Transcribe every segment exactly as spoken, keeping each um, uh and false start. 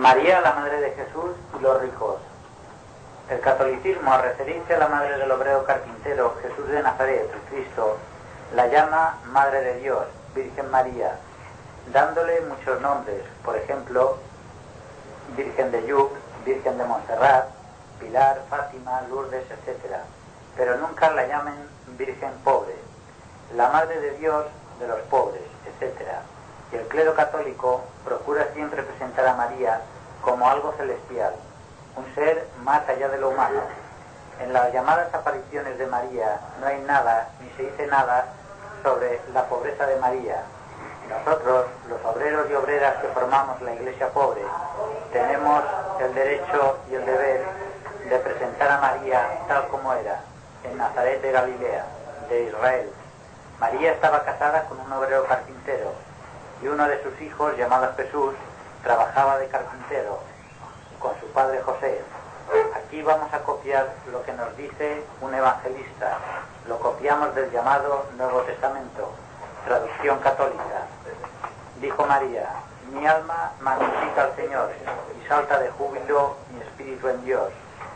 María, la madre de Jesús, y los ricos. El catolicismo, al referirse a la madre del obrero carpintero, Jesús de Nazaret, Cristo, la llama Madre de Dios, Virgen María, dándole muchos nombres, por ejemplo, Virgen de Lluc, Virgen de Montserrat, Pilar, Fátima, Lourdes, etcétera. Pero nunca la llamen Virgen pobre, la Madre de Dios de los pobres, etcétera. Y el clero católico procura siempre presentar a María como algo celestial, un ser más allá de lo humano. En las llamadas apariciones de María no hay nada, ni se dice nada sobre la pobreza de María. Nosotros, los obreros y obreras que formamos la Iglesia pobre, tenemos el derecho y el deber de presentar a María tal como era, en Nazaret de Galilea, de Israel. María estaba casada con un obrero carpintero, y uno de sus hijos, llamado Jesús, trabajaba de carpintero con su padre José. Aquí vamos a copiar lo que nos dice un evangelista. Lo copiamos del llamado Nuevo Testamento, traducción católica. Dijo María: mi alma magnifica al Señor, y salta de júbilo mi espíritu en Dios.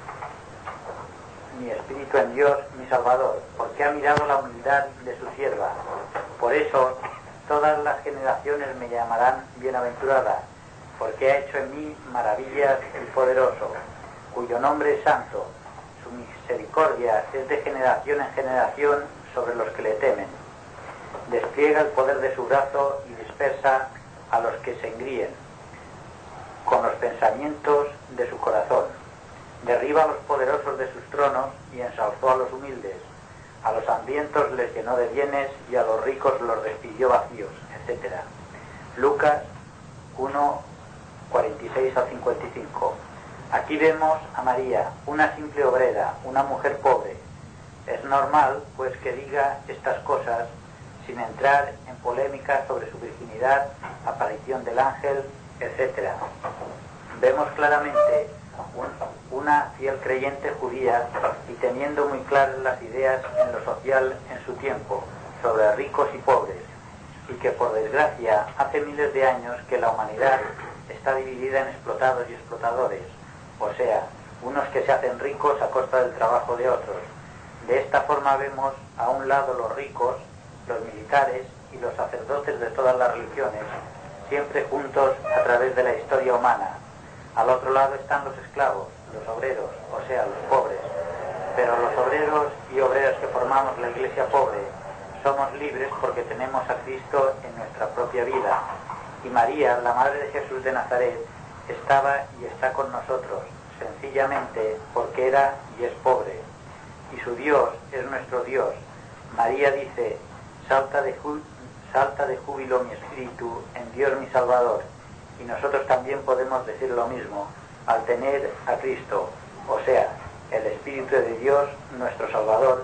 Mi espíritu en Dios, mi Salvador, porque ha mirado la humildad de su sierva. Por eso todas las generaciones me llamarán bienaventurada, porque ha hecho en mí maravillas el poderoso, cuyo nombre es santo. Su misericordia es de generación en generación sobre los que le temen. Despliega el poder de su brazo y dispersa a los que se engríen con los pensamientos de su corazón. Derriba a los poderosos de sus tronos y ensalzó a los humildes. A los hambrientos les llenó de bienes y a los ricos los despidió vacíos, etcétera. Lucas uno, cuarenta y seis al cincuenta y cinco. Aquí vemos a María, una simple obrera, una mujer pobre. Es normal, pues, que diga estas cosas sin entrar en polémica sobre su virginidad, aparición del ángel, etcétera. Vemos claramente un, una fiel creyente judía y teniendo muy claras las ideas en lo social en su tiempo, sobre ricos y pobres, y que por desgracia hace miles de años que la humanidad está dividida en explotados y explotadores, o sea, unos que se hacen ricos a costa del trabajo de otros. De esta forma vemos a un lado los ricos, los militares y los sacerdotes de todas las religiones, siempre juntos a través de la historia humana. Al otro lado están los esclavos, los obreros, o sea, los pobres. Pero los obreros y obreras que formamos la Iglesia pobre somos libres porque tenemos a Cristo en nuestra propia vida. Y María, la Madre de Jesús de Nazaret, estaba y está con nosotros, sencillamente porque era y es pobre. Y su Dios es nuestro Dios. María dice: salta de, jú- salta de júbilo mi espíritu en Dios mi Salvador. Y nosotros también podemos decir lo mismo al tener a Cristo, o sea, el Espíritu de Dios, nuestro Salvador,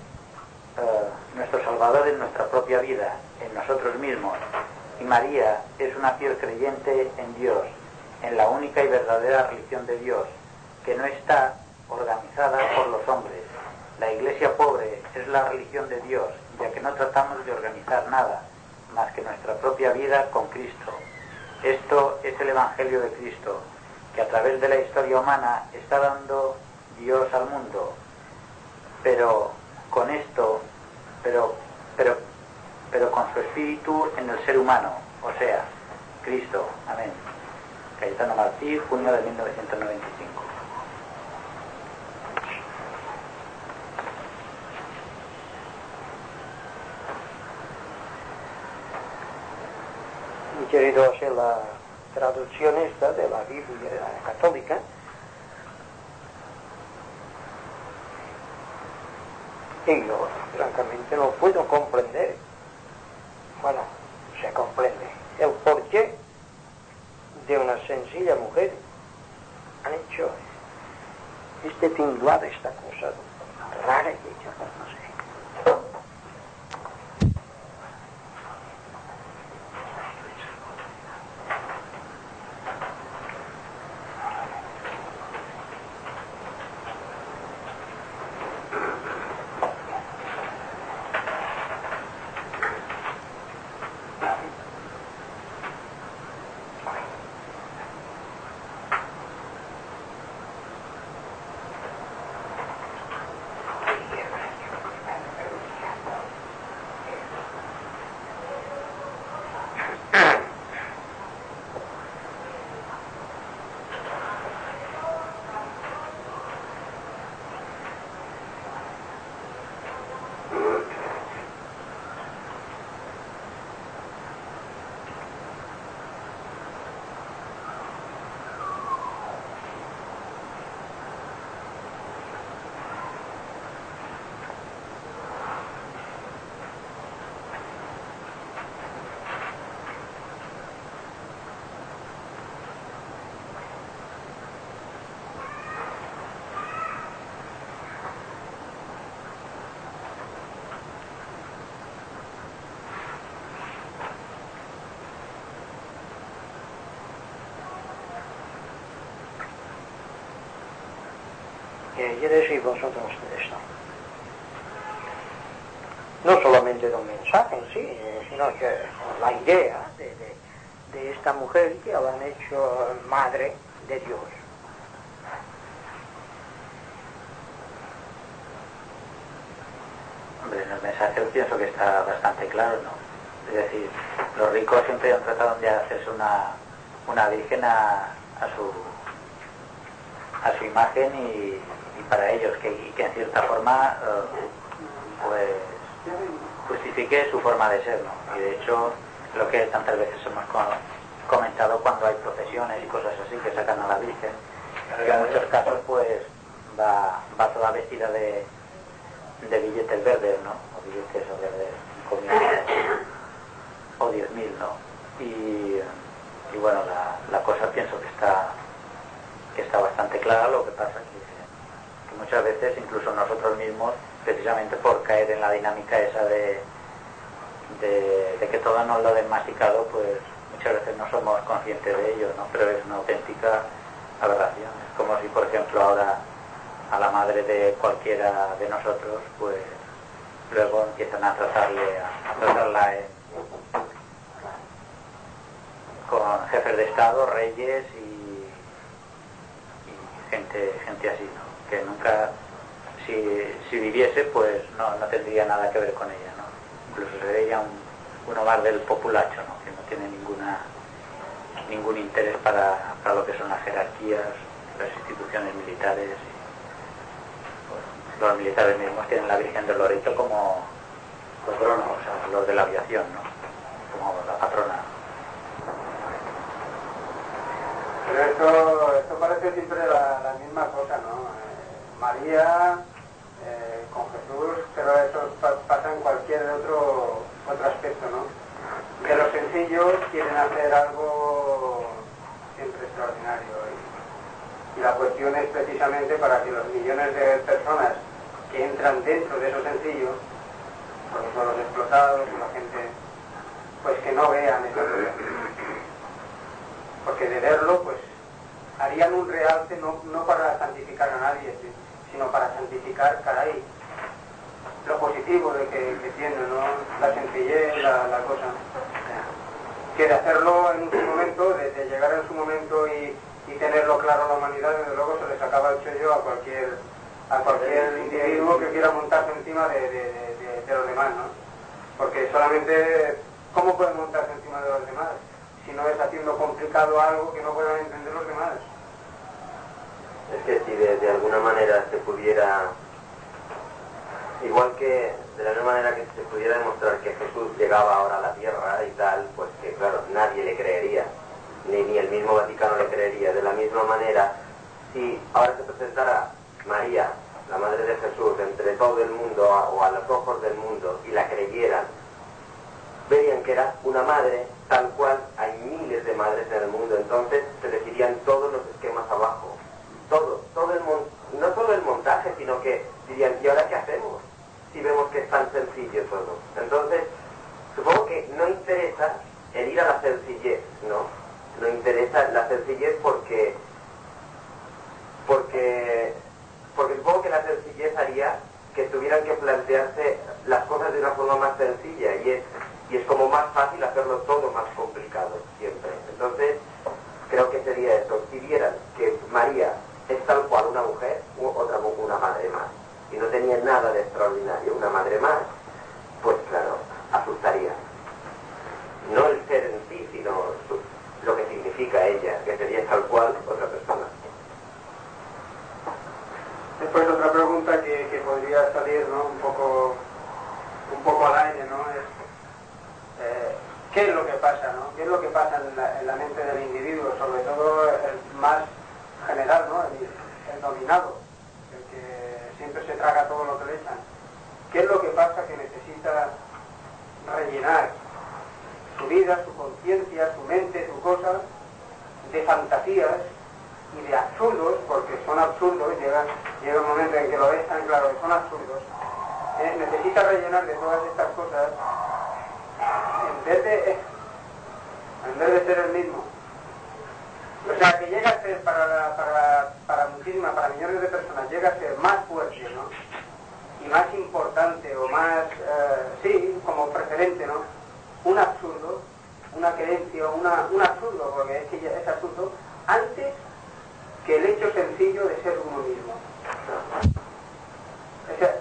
eh, nuestro Salvador en nuestra propia vida, en nosotros mismos. Y María es una fiel creyente en Dios, en la única y verdadera religión de Dios, que no está organizada por los hombres. La Iglesia pobre es la religión de Dios, ya que no tratamos de organizar nada más que nuestra propia vida con Cristo. Esto es el Evangelio de Cristo, que a través de la historia humana está dando Dios al mundo. Pero con esto, pero, pero, pero con su espíritu en el ser humano, o sea, Cristo. Amén. Cayetano Martí, junio de mil novecientos noventa y cinco. Querido hacer la traducción esta de la Biblia católica, y yo francamente no puedo comprender, bueno, se comprende el porqué de una sencilla mujer han hecho este tinglado, esta cosa rara que yo no sé. ¿Qué decís vosotros de esto? No solamente de un mensaje en sí, sino que la idea de, de, de esta mujer que la han hecho madre de Dios. Hombre, en el mensaje pienso que está bastante claro, ¿no? Es decir, los ricos siempre han tratado de hacerse una, una virgen a, a su a su imagen y, y para ellos, que, y que en cierta forma uh, pues justifique su forma de ser, ¿no? Y de hecho, lo que tantas veces hemos comentado cuando hay procesiones y cosas así que sacan a la Virgen, que en muchos casos pues va, va toda vestida de, de billetes verdes, ¿no? O billetes o verdes, con o diez mil, ¿no? Y, y bueno, la, la cosa pienso que está que está bastante clara. Lo que pasa que, que muchas veces incluso nosotros mismos, precisamente por caer en la dinámica esa de, de, de que todo nos lo den masticado, pues muchas veces no somos conscientes de ello, ¿no? Pero es una auténtica aberración. Es como si, por ejemplo, ahora a la madre de cualquiera de nosotros, pues luego empiezan a tratarle a, a tratarla en, con jefes de Estado, reyes y, y gente gente así, ¿no? Que nunca, si, si viviese, pues no, no tendría nada que ver con ella, ¿no? Incluso sería un, uno más del populacho, ¿no? Que no tiene ninguna ningún interés para, para lo que son las jerarquías, las instituciones militares. Y, bueno, los militares mismos tienen la Virgen del Loreto como patrona, o sea, los de la aviación, ¿no? Como la patrona. Pero esto, esto parece siempre la, la misma cosa, ¿no? Eh, María eh, con Jesús, pero eso pa pasa en cualquier otro, otro aspecto, ¿no? De lo sencillo quieren hacer algo siempre extraordinario. Y, y la cuestión es precisamente para que los millones de personas que entran dentro de eso sencillo, porque son los explotados, la gente, pues que no vean eso. Porque de verlo, pues, harían un realce no, no para santificar a nadie, sino para santificar, caray, lo positivo de que, que tiene, ¿no? La sencillez, la, la cosa. Que de hacerlo en su momento, de, de llegar en su momento y, y tenerlo claro a la humanidad, desde luego se les acaba el chollo a cualquier, a cualquier individuo que quiera montarse encima de, de, de, de los demás, ¿no? Porque solamente, ¿cómo pueden montarse encima de los demás? Si no es haciendo complicado algo que no puedan entender los demás. Es que si de, de alguna manera se pudiera, igual que de la misma manera que se pudiera demostrar que Jesús llegaba ahora a la tierra y tal, pues que claro, nadie le creería, ni, ni el mismo Vaticano le creería. De la misma manera, si ahora se presentara María, la madre de Jesús, entre todo el mundo o a los ojos del mundo y la creyeran, verían que era una madre tal cual. Hay miles de madres en el mundo, entonces se les irían todos los esquemas abajo, todo, todo el mon no solo el montaje, sino que dirían, ¿y ahora qué hacemos? Si vemos que es tan sencillo todo. Entonces, supongo que no interesa el ir a la sencillez, ¿no? No interesa la sencillez porque, porque, porque supongo que la sencillez haría que tuvieran que plantearse las cosas de una forma más sencilla, y es y es como más fácil hacerlo todo más complicado siempre. Entonces, creo que sería eso. Si vieran que María es tal cual una mujer, otra una madre más, y no tenía nada de extraordinario, una madre más, pues claro, asustaría. No el ser en sí, sino lo que significa ella, que sería tal cual otra persona. Después otra pregunta que, que podría salir, ¿no? Un poco, un poco al aire, ¿no? Es, Eh, ¿qué es lo que pasa, no? ¿Qué es lo que pasa en la, en la mente del individuo, sobre todo el más general, ¿no? El, el dominado, el que siempre se traga todo lo que le echan? ¿Qué es lo que pasa que necesita rellenar su vida, su conciencia, su mente, su cosa, de fantasías y de absurdos, porque son absurdos, llega, llega un momento en que lo ves tan claro que son absurdos, eh, necesita rellenar de todas estas cosas en vez de en vez de ser el mismo. O sea, que llega a ser para, para, para muchísimas, para millones de personas, llega a ser que el hecho sencillo de ser uno mismo. O sea,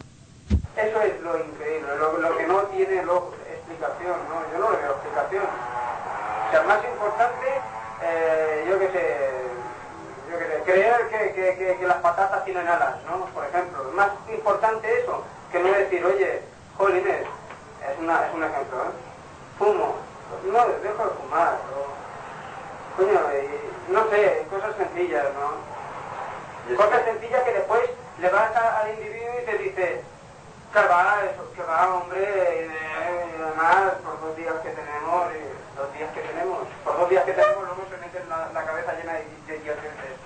eso es lo increíble, lo, lo que no tiene luego explicación, ¿no? Yo no le veo explicación. O sea, más importante, eh, yo qué sé, yo qué sé, creer que, que, que, que las patatas tienen alas, ¿no? Por ejemplo, es más importante eso que no decir, oye, jolines, es, una, es un ejemplo, ¿eh? Fumo, no, dejo de fumar, ¿no? Coño, y, no sé, cosas sencillas, ¿no? Cosas sencillas que después le vas a, al individuo y te dice, que va, eso, que va, hombre, y, y además, por dos días que tenemos, y dos días que tenemos, por dos días que tenemos, luego se meten la, la cabeza llena de, de idioteces.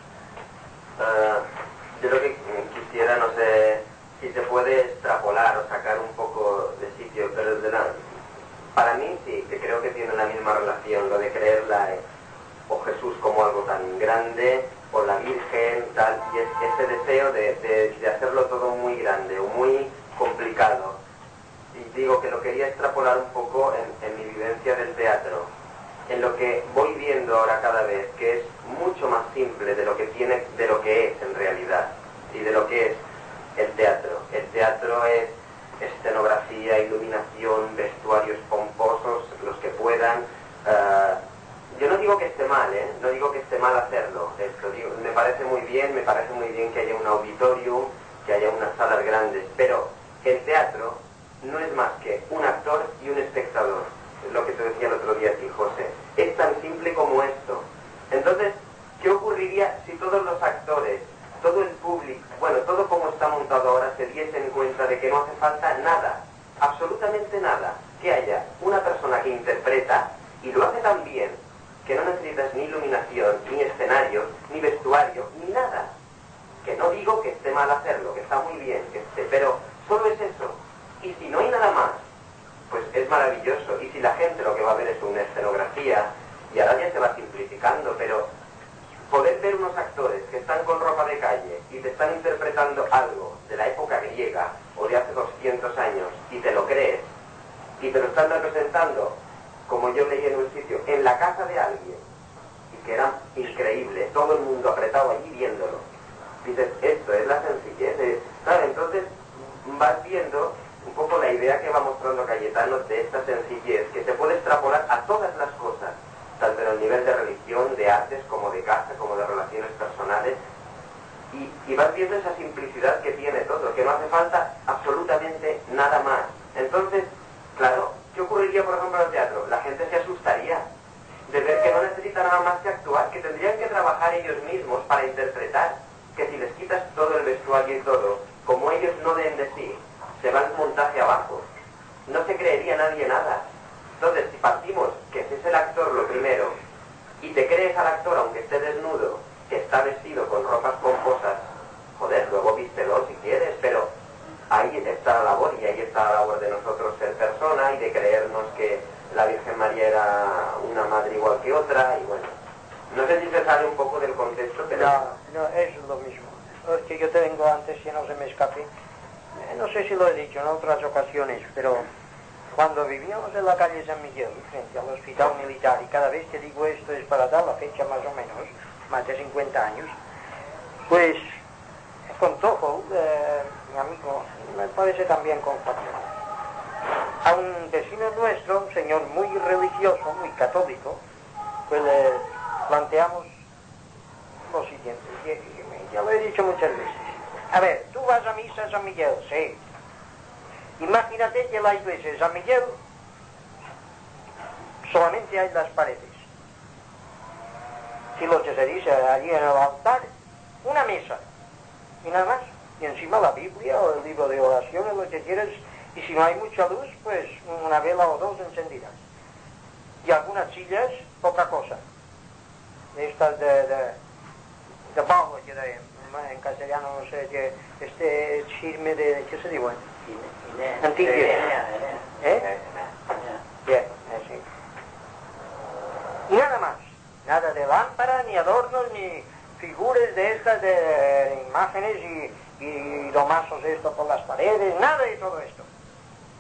Uh, yo lo que quisiera, no sé si se puede extrapolar o sacar un poco de sitio, pero de nada. Para mí sí, que creo que tiene la misma relación, lo de creerla eh, o Jesús como algo tan grande, o la Virgen, tal, y es, ese deseo de, de, de hacerlo todo muy grande o muy complicado. Y digo que lo quería extrapolar un poco en, en mi vivencia del teatro, en lo que voy viendo ahora cada vez, que es mucho más simple de lo que tiene, de lo que es en realidad, y de lo que es el teatro. El teatro es escenografía, iluminación, vestuarios pomposos, los que puedan. Uh, yo no digo que esté mal, ¿eh? No digo que esté mal hacerlo. Esto, digo, me parece muy bien, me parece muy bien que haya un auditorium, que haya unas salas grandes, pero el teatro no es más que un actor y un espectador. Es lo que te decía el otro día a ti, José. Es tan simple como esto. Entonces, ¿qué ocurriría si todos los actores, todo el público, bueno, todo como está montado ahora, se diesen cuenta de que no hace falta nada, absolutamente nada, que haya una persona que interpreta y lo hace tan bien que no necesitas ni iluminación, ni escenario, ni vestuario, ni nada? Que no digo que esté mal hacerlo, que está muy bien, que esté, pero solo es eso. Y si no hay nada más, pues es maravilloso. Y si la gente lo que va a ver es una escenografía, y ahora ya se va simplificando, pero poder ver unos actores que están con ropa de calle y te están interpretando algo de la época griega o de hace doscientos años y te lo crees y te lo están representando, como yo leí en un sitio, en la casa de alguien, y que era increíble, todo el mundo apretado allí viéndolo. Dices, esto es la sencillez de, ¿sabes? Entonces vas viendo un poco la idea que va mostrando Cayetano de esta sencillez que se puede extrapolar a todas las cosas, tanto en el nivel de religión, de artes, como de casa, como de relaciones personales, y, y vas viendo esa simplicidad que tiene todo, que no hace falta absolutamente nada más. Entonces, claro, ¿qué ocurriría, por ejemplo, en el teatro? La gente se asustaría de ver que no necesita nada más que actuar, que tendrían que trabajar ellos mismos para interpretar, que si les quitas todo el vestuario y todo, como ellos no den de sí, se va el montaje abajo. No se creería nadie nada. Entonces, si partimos que ese es el actor lo primero, y te crees al actor aunque esté desnudo, que está vestido con ropas pomposas, joder, luego vístelo si quieres, pero ahí está la labor, y ahí está la labor de nosotros ser persona y de creernos que la Virgen María era una madre igual que otra, y bueno, no sé si se sale un poco del contexto, pero... No, no, es lo mismo. Es que yo te vengo antes y no se me escape. No sé si lo he dicho en otras ocasiones, pero cuando vivíamos en la calle San Miguel, frente al hospital militar, y cada vez que digo esto es para dar la fecha más o menos, más de cincuenta años, pues con Tojo, eh, mi amigo, me parece también con Fatima, a un vecino nuestro, un señor muy religioso, muy católico, pues le planteamos lo siguiente, y, y, ya lo he dicho muchas veces. A ver, tú vas a misa a San Miguel, sí. Imagínate que la iglesia de San Miguel solamente hay las paredes. Y lo que se dice allí en el altar, una mesa. Y nada más. Y encima la Biblia o el libro de oraciones, lo que quieras. Y si no hay mucha luz, pues una vela o dos encendidas. Y algunas sillas, poca cosa. Estas de, de, de barro, que de, en castellano no sé, que este chisme de, ¿qué se dice? Antiguo. ¿Eh? Bien, así. Y nada más. Nada de lámpara, ni adornos, ni figuras de estas, de imágenes y, y domazos de esto por las paredes, nada de todo esto.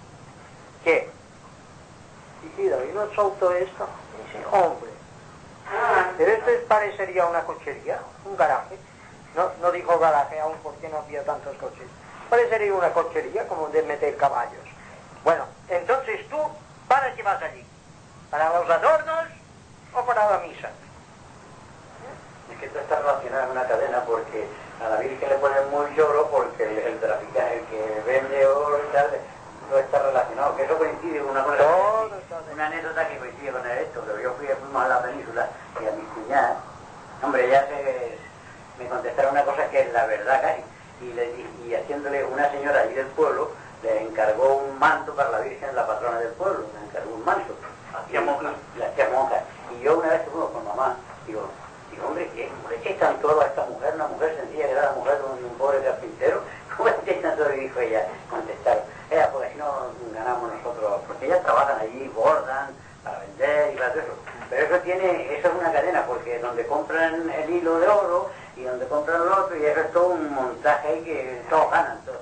¿Qué? Y David no soltó esto. Y dice, hombre, Pero esto es, parecería una cochería, un garaje. No, no dijo garaje aún porque no había tantos coches. Parecería una cochería como de meter caballos. Bueno, entonces tú, ¿para qué vas allí? ¿Para los adornos o para la misa? Es que esto está relacionado con una cadena porque a la Virgen le ponen mucho oro porque el, el traficante, el que vende oro y tal, no está relacionado. Que eso coincide con una cosa, Todo, que, todo. una anécdota que coincide con esto, que yo fui, fuimos a la península y a mi cuñada, hombre, ya se, me contestaron una cosa que es la verdad casi, y, le, y, y haciéndole una señora allí del pueblo, le encargó un manto para la Virgen, la patrona del pueblo, le encargó un manto. La tía monja. La tía monja. Y yo una vez que fuimos con mamá, digo, digo, hombre, ¿qué? ¿Cómo le echáis tanto oro a esta mujer? Una mujer sencilla que era la mujer de un, un pobre carpintero. ¿Cómo le echáis tanto oro? Y dijo ella, contestaron, ella, porque si no ganamos nosotros, porque ellas trabajan allí, bordan para vender y para todo eso. Pero eso tiene, eso es una cadena, porque donde compran el hilo de oro y donde compran el otro, y eso es todo un montaje ahí que todos ganan, todos.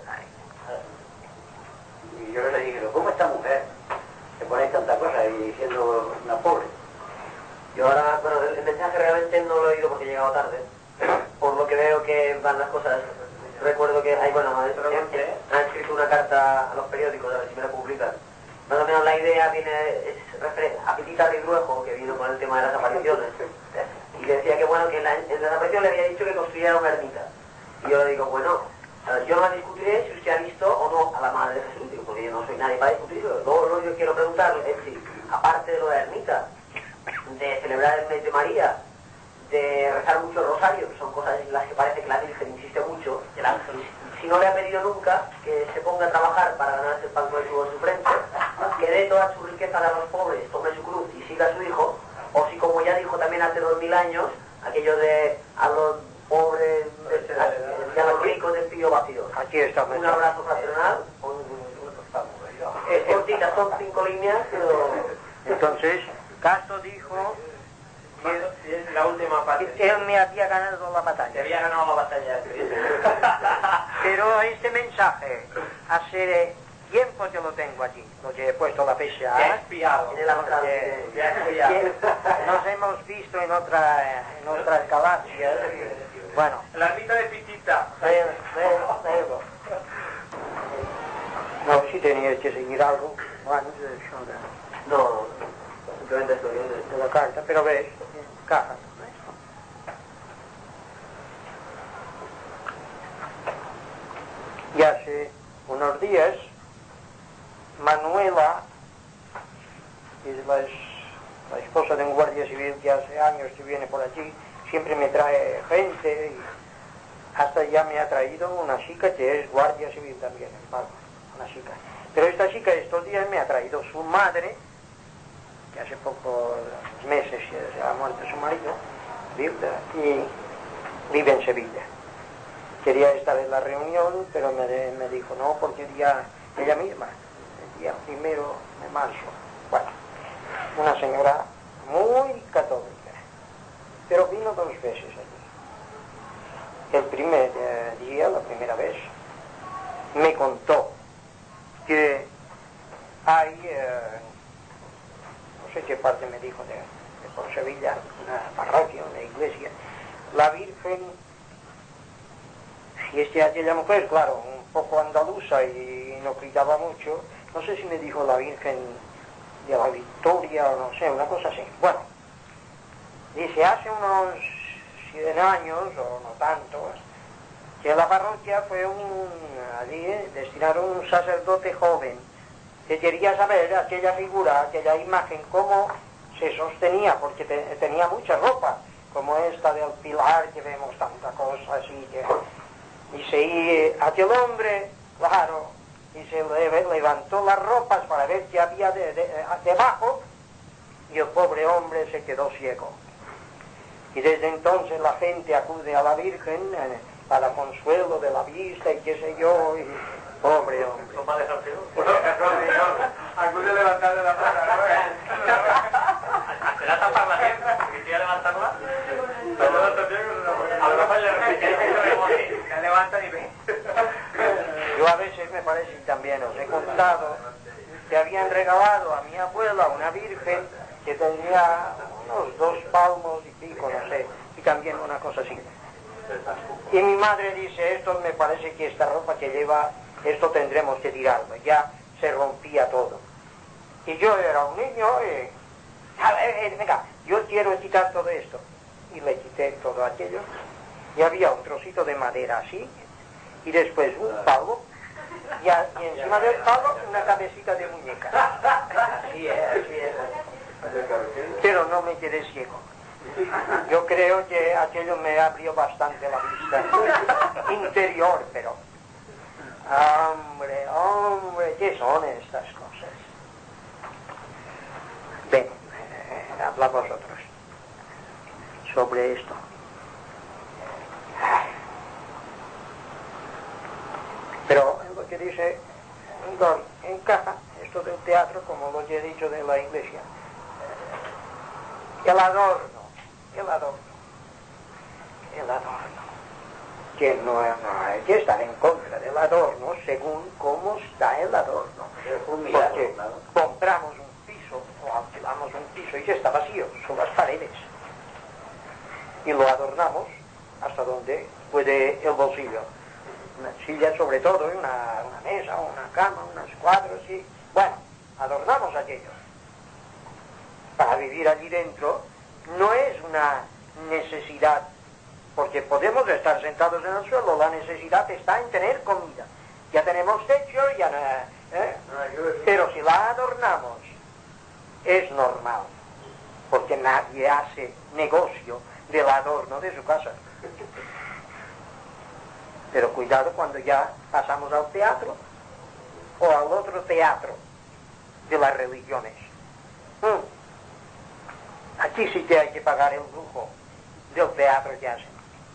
Y yo le dije, ¿cómo esta mujer se pone tanta cosa y siendo una pobre? Yo ahora, bueno, el mensaje realmente no lo he oído porque he llegado tarde, por lo que veo que van las cosas. Recuerdo que hay, bueno, han escrito una carta a los periódicos, a ver si me la publican. Más o menos la idea viene, es referente a Petita Ridruejo, que vino con el tema de las apariciones, y decía que bueno, que en la, en la aparición le había dicho que construyera una ermita. Y yo le digo, bueno, yo no discutiré si usted ha visto o no a la Madre de Jesús, digo, porque yo no soy nadie para discutirlo. Luego lo que yo quiero preguntarle es si, aparte de lo de la ermita, de celebrar el mes de María, de rezar mucho el rosario, que son cosas en las que parece que la Virgen insiste mucho, el ángel, si no le ha pedido nunca que se ponga a trabajar para ganarse el pan con el sudor de su frente, que dé toda su riqueza a los pobres, tome su cruz y siga a su hijo, o si, como ya dijo también hace dos mil años, aquello de a los pobres, a, a los ricos del tío vacío. Aquí está. Un abrazo fraternal. Es cortita, son cinco líneas, pero... Entonces, Castro dijo que es la última parte. que él me había ganado la batalla. Te había ganado la batalla. Pero este mensaje, hace tiempo que lo tengo allí, lo que he puesto la fecha. Te he espiado. En el astral, Te- te he espiado. que nos hemos visto en otra, en otras galaxias. Bueno, La ermita de Pitita. de- de- de- no, si tenías que seguir algo antes de, No, no, simplemente estoy viendo. de la carta, pero ves, caja. Y hace unos días, Manuela, que es la, es- la esposa de un guardia civil que hace años que viene por allí, siempre me trae gente y hasta ya me ha traído una chica que es guardia civil también en Palma, una chica. Pero esta chica estos días me ha traído su madre, que hace pocos meses se ha muerto su marido, viuda, y vive en Sevilla. Quería estar en la reunión, pero me, de- me dijo no, porque el día, ella misma, el día primero de marzo. Bueno, una señora muy católica, pero vino dos veces allí. El primer eh, día, la primera vez, me contó que hay, eh, no sé qué parte me dijo de, de por Sevilla, una parroquia, una iglesia, la Virgen, si es que aquella mujer, claro, un poco andaluza y no gritaba mucho, no sé si me dijo la Virgen de la Victoria o no sé, una cosa así. Bueno, dice, hace unos cien años, o no tantos, que la parroquia fue un, allí eh, destinaron un sacerdote joven que quería saber aquella figura, aquella imagen, cómo se sostenía, porque te- tenía mucha ropa, como esta del pilar, que vemos tanta cosa así, que... Dice, y aquel hombre, claro, y se le- levantó las ropas para ver qué había de, de- debajo, y el pobre hombre se quedó ciego. Y desde entonces la gente acude a la Virgen eh, para consuelo de la vista y qué sé yo, y pobre hombre. Acude a levantar de la plaza, ¿no? ¿Será tapar la tienda? ¿Porque quiere levantarla? La levanta bien, a lo mejor le repite. La levantan y ve. Yo a veces me parece, y también os he contado, que habían regalado a mi abuela una virgen que tenía unos dos palmos también una cosa así. Y mi madre dice, esto me parece que esta ropa que lleva, esto tendremos que tirarlo. Ya se rompía todo. Y yo era un niño y, a ver, eh, venga, yo quiero quitar todo esto. Y le quité todo aquello. Y había un trocito de madera así, y después un palo, y, a, y encima del palo una cabecita de muñeca. Así es, así es. Pero no me quedé ciego. Yo creo que aquello me abrió bastante la vista interior, pero... Hombre, hombre, ¿qué son estas cosas? Ven, eh, habla vosotros sobre esto. Pero lo que dice Don encaja esto del teatro como lo que he dicho de la iglesia. El adorno, el adorno, el adorno. Que no, no hay que estar en contra del adorno según cómo está el adorno. Porque compramos un piso o alquilamos un piso y ya está vacío, son las paredes. Y lo adornamos hasta donde puede el bolsillo. Una silla sobre todo, y una, una mesa, una cama, unos cuadros y... Bueno, adornamos aquello. Para vivir allí dentro no es una necesidad, porque podemos estar sentados en el suelo, la necesidad está en tener comida. Ya tenemos techo, ya no... ¿eh? Pero si la adornamos, es normal, porque nadie hace negocio del adorno de su casa. Pero cuidado cuando ya pasamos al teatro o al otro teatro de las religiones. Hmm. Aquí sí que hay que pagar el lujo del teatro que hacen.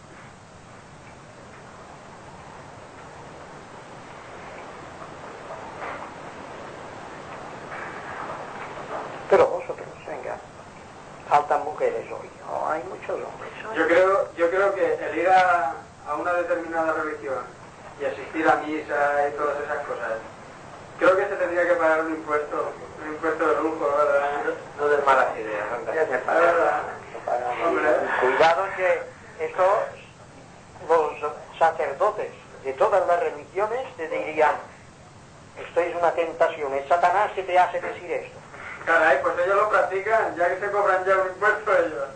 Pero vosotros, venga, faltan mujeres hoy, oh, hay muchos hombres hoy. Yo creo, yo creo que el ir a, a una determinada religión y asistir a misa y todas esas cosas, creo que se tendría que pagar un impuesto, un impuesto de lujo, ¿verdad? No des malas ideas, anda. ¿Verdad? Hombre. Cuidado que estos, los sacerdotes de todas las religiones te dirían, esto es una tentación, es Satanás que te hace decir esto. Caray, pues ellos lo practican, ya que se cobran ya un impuesto ellos.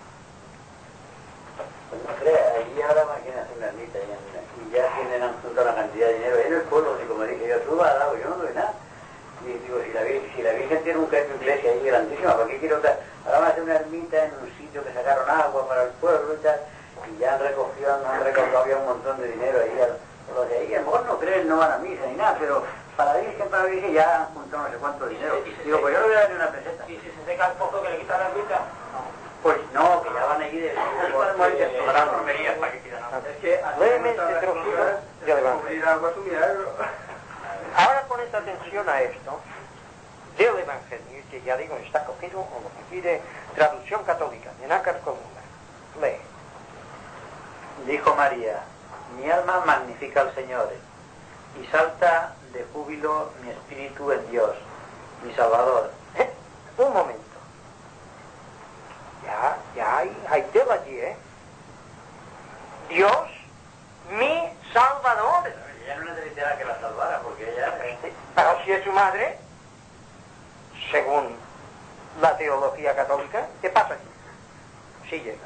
Pues no crea, allí ahora quieren hacer una ermita y, y ya tienen junto una cantidad de dinero. En el pueblo, y como dije yo, tú vas a dar, yo no doy nada. Y digo, si la, si la Virgen tiene un templo iglesia ahí grandísima, ¿para qué quiero que ahora van a hacer una ermita en un sitio que sacaron agua para el pueblo y tal? Y ya han recogido, han recaudado ya un montón de dinero ahí. A los de ahí, a lo mejor no creen, no van a misa ni nada, pero para la Virgen, para la Virgen ya han juntado no sé cuánto dinero. Digo, pues yo no voy a dar ni una peseta. ¿Y si se seca el pozo que le quitan la ermita? Pues no, que ya van allí de... ¿Para qué quitan agua? Es que hacer Léeme estas este trocito cosas, del Evangelio. descubrir algo es un milagro. Ahora poned atención a esto del Evangelio, que ya digo, está cogido o lo que pide traducción católica, de Nácar Comuna. Lee. Dijo María, mi alma magnifica al Señor, y salta de júbilo mi espíritu en Dios, mi Salvador. ¿Eh? Un momento. Ya, ya hay, hay tela allí, ¿eh? Dios, mi Salvador. Ella no necesitará que la salvara, porque ella... Pero si es su madre, según la teología católica, ¿qué pasa aquí? Sigue.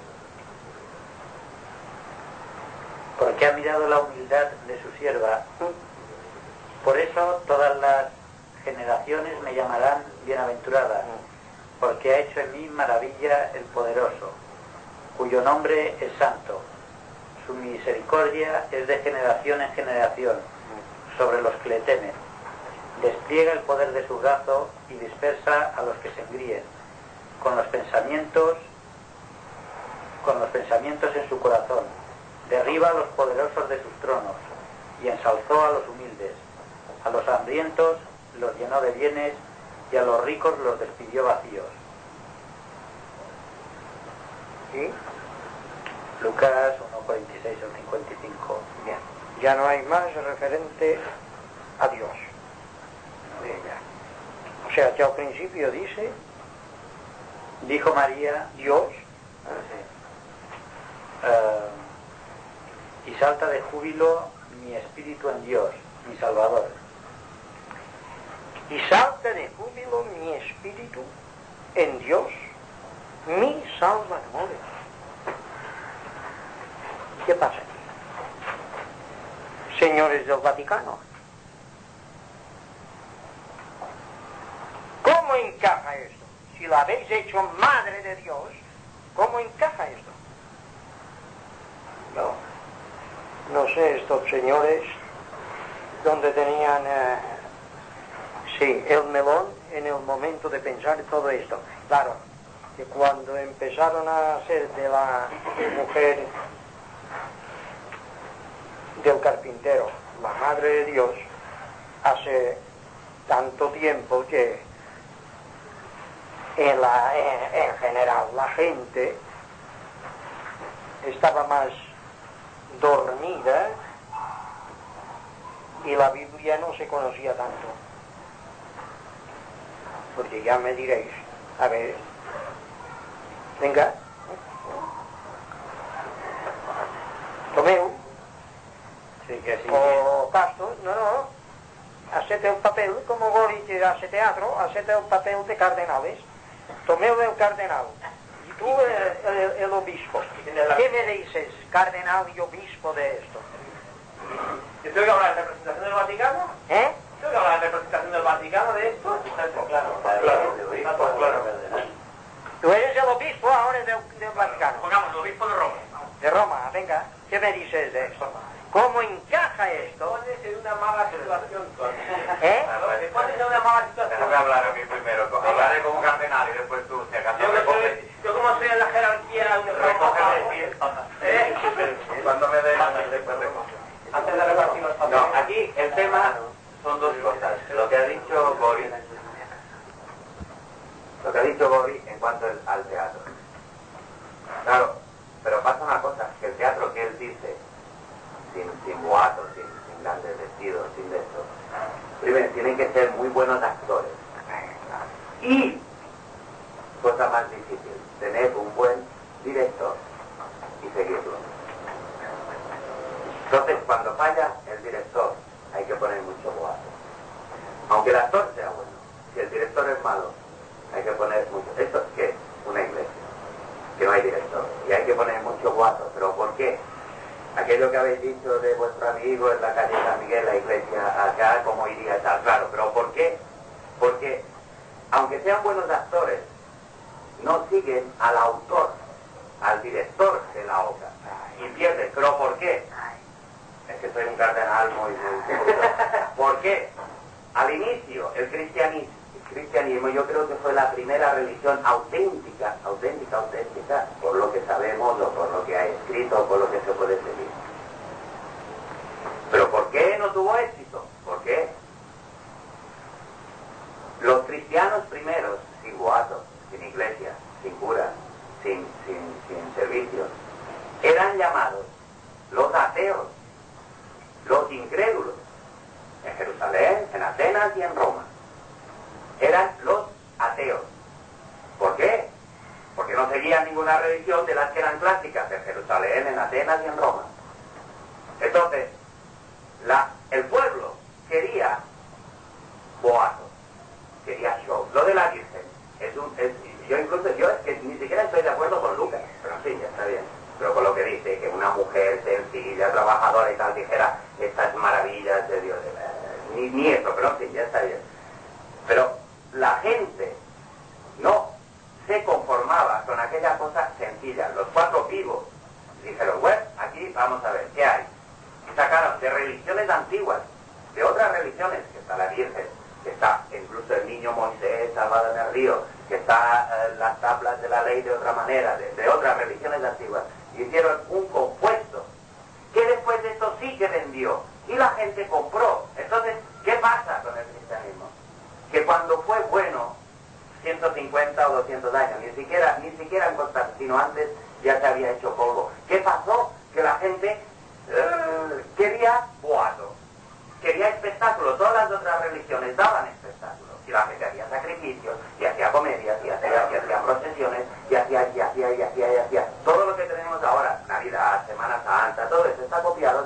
Porque ha mirado la humildad de su sierva. Por eso todas las generaciones me llamarán bienaventurada, porque ha hecho en mí maravilla el poderoso, cuyo nombre es santo. Su misericordia es de generación en generación sobre los que le temen. Despliega el poder de su brazo y dispersa a los que se engríen. Con los pensamientos, con los pensamientos en su corazón, derriba a los poderosos de sus tronos y ensalzó a los humildes. A los hambrientos los llenó de bienes y a los ricos los despidió vacíos. ¿Sí? Lucas uno cuarenta y seis al cincuenta y cinco. Bien. Ya no hay más referente a Dios. Ella. O sea, que al principio dice Dijo María, Dios, salta de júbilo mi espíritu en Dios, mi Salvador. Y salta de júbilo mi espíritu en Dios, mi Salvador. ¿Qué pasa aquí? Señores del Vaticano, ¿cómo encaja esto? Si la habéis hecho madre de Dios, ¿cómo encaja esto? No, no sé, estos señores donde tenían, eh, sí, el melón en el momento de pensar todo esto. Claro, que cuando empezaron a hacer de la mujer del carpintero la madre de Dios, hace tanto tiempo que en, la, en, en general la gente estaba más dormida y la Biblia no se conocía tanto. Porque ya me diréis, a ver, venga, Tomeu, Sí, que sí. o Pasto, no, no, hacete el papel, como Gori que hace teatro, hacete el papel de cardenales, Tomeu el cardenal, y tú el, el, el obispo. ¿Qué me dices, cardenal y obispo, de esto? ¿Yo tengo que hablar en representación del Vaticano? ¿Eh? ¿Tengo que hablar en representación del Vaticano de esto? Claro, claro, claro. Tú eres el obispo ahora del, del Vaticano, Pongamos el obispo de Roma. de Roma, venga, ¿qué me dices de esto? ¿Cómo encaja esto? Pones en una mala situación, Tony. ¿Eh? Te pones en una mala situación. Déjame hablar a mí primero. Hablaré como cardenal y después tú, si acaso, Yo, que recoges. soy, yo como soy en la jerarquía un Recoges el pie. ¿Eh? Cuando me den, después recoges. Antes de repartir los papeles. No, aquí el tema son dos cosas. Lo que ha dicho Boris, lo que ha dicho Boris en cuanto al- al teatro. Claro, pero pasa una cosa, que el teatro que él dice, sin, sin boatos, sin, sin grandes vestidos, sin de esto, primero, tienen que ser muy buenos actores. Y, cosa más difícil, tener un buen director y seguirlo. Entonces, cuando falla el director, hay que poner mucho boato. Aunque el actor sea bueno, si el director es malo, hay que poner mucho. ¿Esto es qué? Una iglesia, que no hay director. Y hay que poner mucho boato. ¿Pero por qué? Aquello que habéis dicho de vuestro amigo en la calle San Miguel, la iglesia acá, ¿cómo iría tal? Claro, pero ¿por qué? Porque, aunque sean buenos actores, no siguen al autor, al director de la obra. Y pierden. ¿Pero por qué? Es que soy un cardenal muy, muy... ¿Por qué? Al inicio, el cristianismo, el cristianismo yo creo que fue la primera religión auténtica, auténtica, auténtica, por lo que sabemos o por lo que ha escrito o por lo que se puede seguir. ¿Pero por qué no tuvo éxito? ¿Por qué? Los cristianos primeros, sin boatos, sin iglesia, sin curas, sin, sin, sin servicios, eran llamados los ateos, los incrédulos, en Jerusalén, en Atenas y en Roma. Eran los ateos. ¿Por qué? Porque no seguían ninguna religión de las que eran clásicas, en Jerusalén, en Atenas y en Roma. Entonces, la, el pueblo quería boatos, quería show. Lo de la Virgen, es un, es, yo incluso, yo es que ni siquiera estoy de acuerdo con Lucas, pero sí, ya está bien. Pero con lo que dice, que una mujer sencilla, trabajadora y tal, dijera estas maravillas de Dios, eh, ni, ni eso, pero sí, ya está bien. Pero la gente no se conformaba con aquella cosa sencilla. Los cuatro vivos dijeron, bueno, aquí vamos a ver, ¿qué hay? Y sacaron de religiones antiguas, de otras religiones, que está la Virgen, que está incluso el niño Moisés salvado en el río, que está eh, las tablas de la ley de otra manera, de, de otras religiones antiguas, hicieron un compuesto que después de esto sí que vendió y la gente compró. Entonces, ¿qué pasa con el cristianismo? Que cuando fue bueno, ciento cincuenta o doscientos años, ni siquiera, ni siquiera en Constantino, antes ya se había hecho polvo. ¿Qué pasó? Que la gente uh, quería boato, quería espectáculo. Todas las otras religiones daban espectáculos y la gente hacía sacrificios y hacía comedias y hacía, y hacía procesiones y hacía, y hacía, y hacía, y hacía. Todo lo que tenemos ahora, Navidad, Semana Santa, todo eso está copiado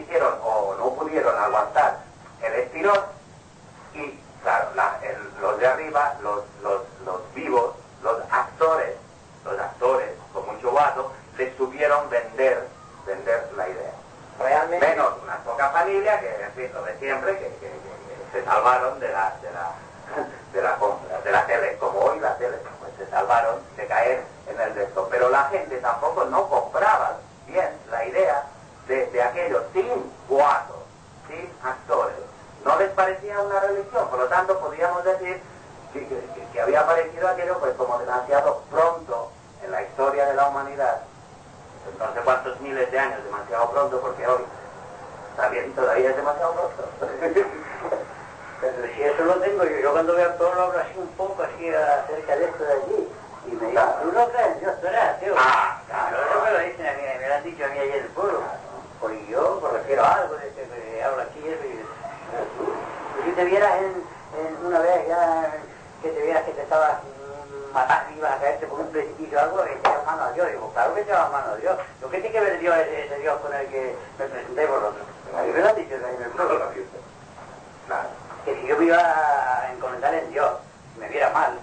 quisieron o no pudieron aguantar el estirón y, claro, la, el, los de arriba, los, los, los vivos, los actores, los actores con mucho vaso, les supieron vender, vender la idea. Realmente. Menos unas pocas familias que, en fin, lo de siempre, que, que, que, que se salvaron de la, de la, de la compra, de la tele, como hoy la tele, pues se salvaron de caer en el de esto. Pero la gente tampoco no compraba bien la idea de, de aquello, sin boatos, sin actores. No les parecía una religión, por lo tanto podríamos decir que, que, que había aparecido aquello pues como demasiado pronto en la historia de la humanidad. No sé cuántos miles de años, demasiado pronto, porque hoy también todavía es demasiado pronto. Pero si eso lo tengo yo, yo cuando veo todo lo hablo así un poco, así acerca de esto de allí, y me dicen, Claro. tú no crees en Dios, tú eres ateo. Ah, claro. Eso me lo dicen a mí, me lo han dicho a mí ayer en el pueblo. Pues yo me refiero a algo de este que hablo aquí, eso, y pero tú, tú si te vieras en, en una vez ya, que te vieras que te estabas mm, matando, ibas a caerte por un precipicio o algo, que te das mano a Dios. Digo, claro que te das mano a Dios. ¿Lo que tiene que ver Dios, ese, ese Dios con el que me presenté por otro? A mí me lo han dicho ahí en el pueblo. Claro. Que si yo me iba a encomendar en Dios, me viera mal.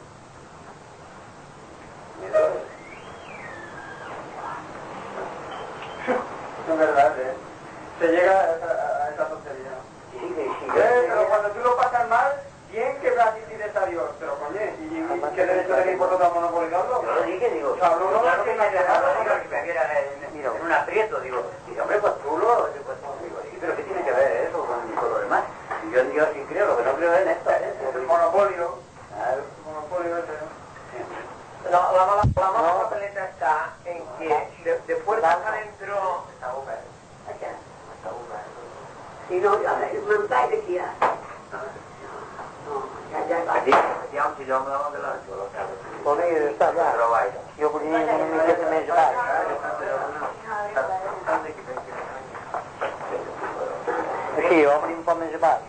Me duele. Es verdad, ¿eh? Se llega a, a, a esa tontería. Sí, sí, sí. Eh, pero cuando tú lo pasas mal, bien que asistes a Dios, pero coño, ¿y, y qué derecho tenéis vosotros a monopolizarlo? Yo lo dije, digo, O sea, no, no, claro que que me me ha dejado, digo, que me viera en, mira, en un aprieto, digo, digo, hombre, pues tú lo, pues, digo, sí, pero ¿qué tiene que ver eso con, con lo demás? Y yo en Dios sí creo, lo que no creo es en esto, ¿eh? el monopolio, Claro. el monopolio ese, ¿no? La, la, mala, la mala papeleta está en que de, de puertas adentro... Si no, ya, me trae de aquí, ya. Ya, ya, ya. Aquí, aquí aún si yo me daba de la yo lo sabes. Por ahí está ya. Pero vaya. Yo por ahí no me quedé me llevar. Sí, hombre, un poco me llevar.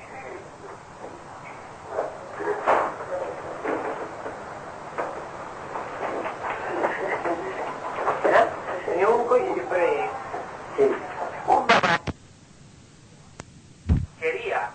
Tenía un coche por ahí. Sí. Quería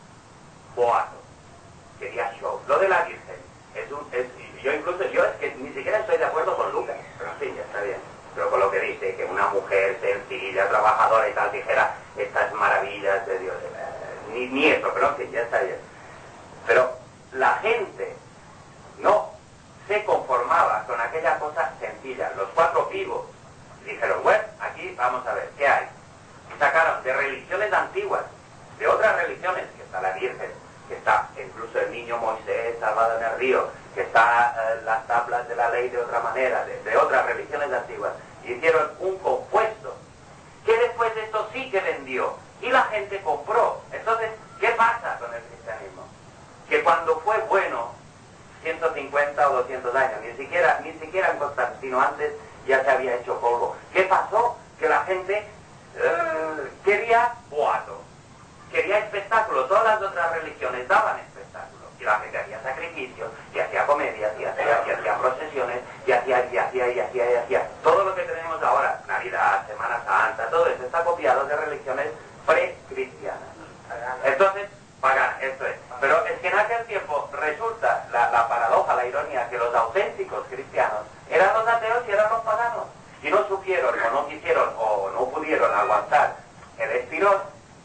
boato, quería show. Lo de la Virgen, es un, es, yo incluso, yo es que ni siquiera estoy de acuerdo con Lucas, pero en fin, ya está bien. Pero con lo que dice, que una mujer sencilla, trabajadora y tal, dijera estas maravillas de Dios, eh, ni, ni eso, pero en fin, ya está bien. Pero la gente no se conformaba con aquella cosa sencilla. Los cuatro vivos dijeron, bueno, aquí vamos a ver, ¿qué hay? Y sacaron de religiones antiguas, de otras religiones, que está la Virgen, que está incluso el niño Moisés salvado en el río, que está eh, las tablas de la ley de otra manera, de, de otras religiones antiguas, y hicieron un compuesto, que después de esto sí que vendió, y la gente compró. Entonces, ¿qué pasa con el cristianismo? Que cuando fue bueno, ciento cincuenta o doscientos años, ni siquiera, ni siquiera en Constantino antes ya se había hecho polvo. ¿Qué pasó? Que la gente uh, quería boato, quería espectáculo. Todas las otras religiones daban espectáculo, y la gente hacía sacrificios, y hacía comedias, y hacía, y hacía procesiones, y hacía, y hacía, y hacía, y hacía. Todo lo que tenemos ahora, Navidad, Semana Santa, todo eso está copiado de religiones pre-cristianas. Entonces, pagan, esto es. Pero es que en aquel tiempo resulta la, la paradoja, la ironía, que los auténticos cristianos eran los ateos y eran los paganos. Y no supieron, o no quisieron, o no pudieron aguantar el estirón.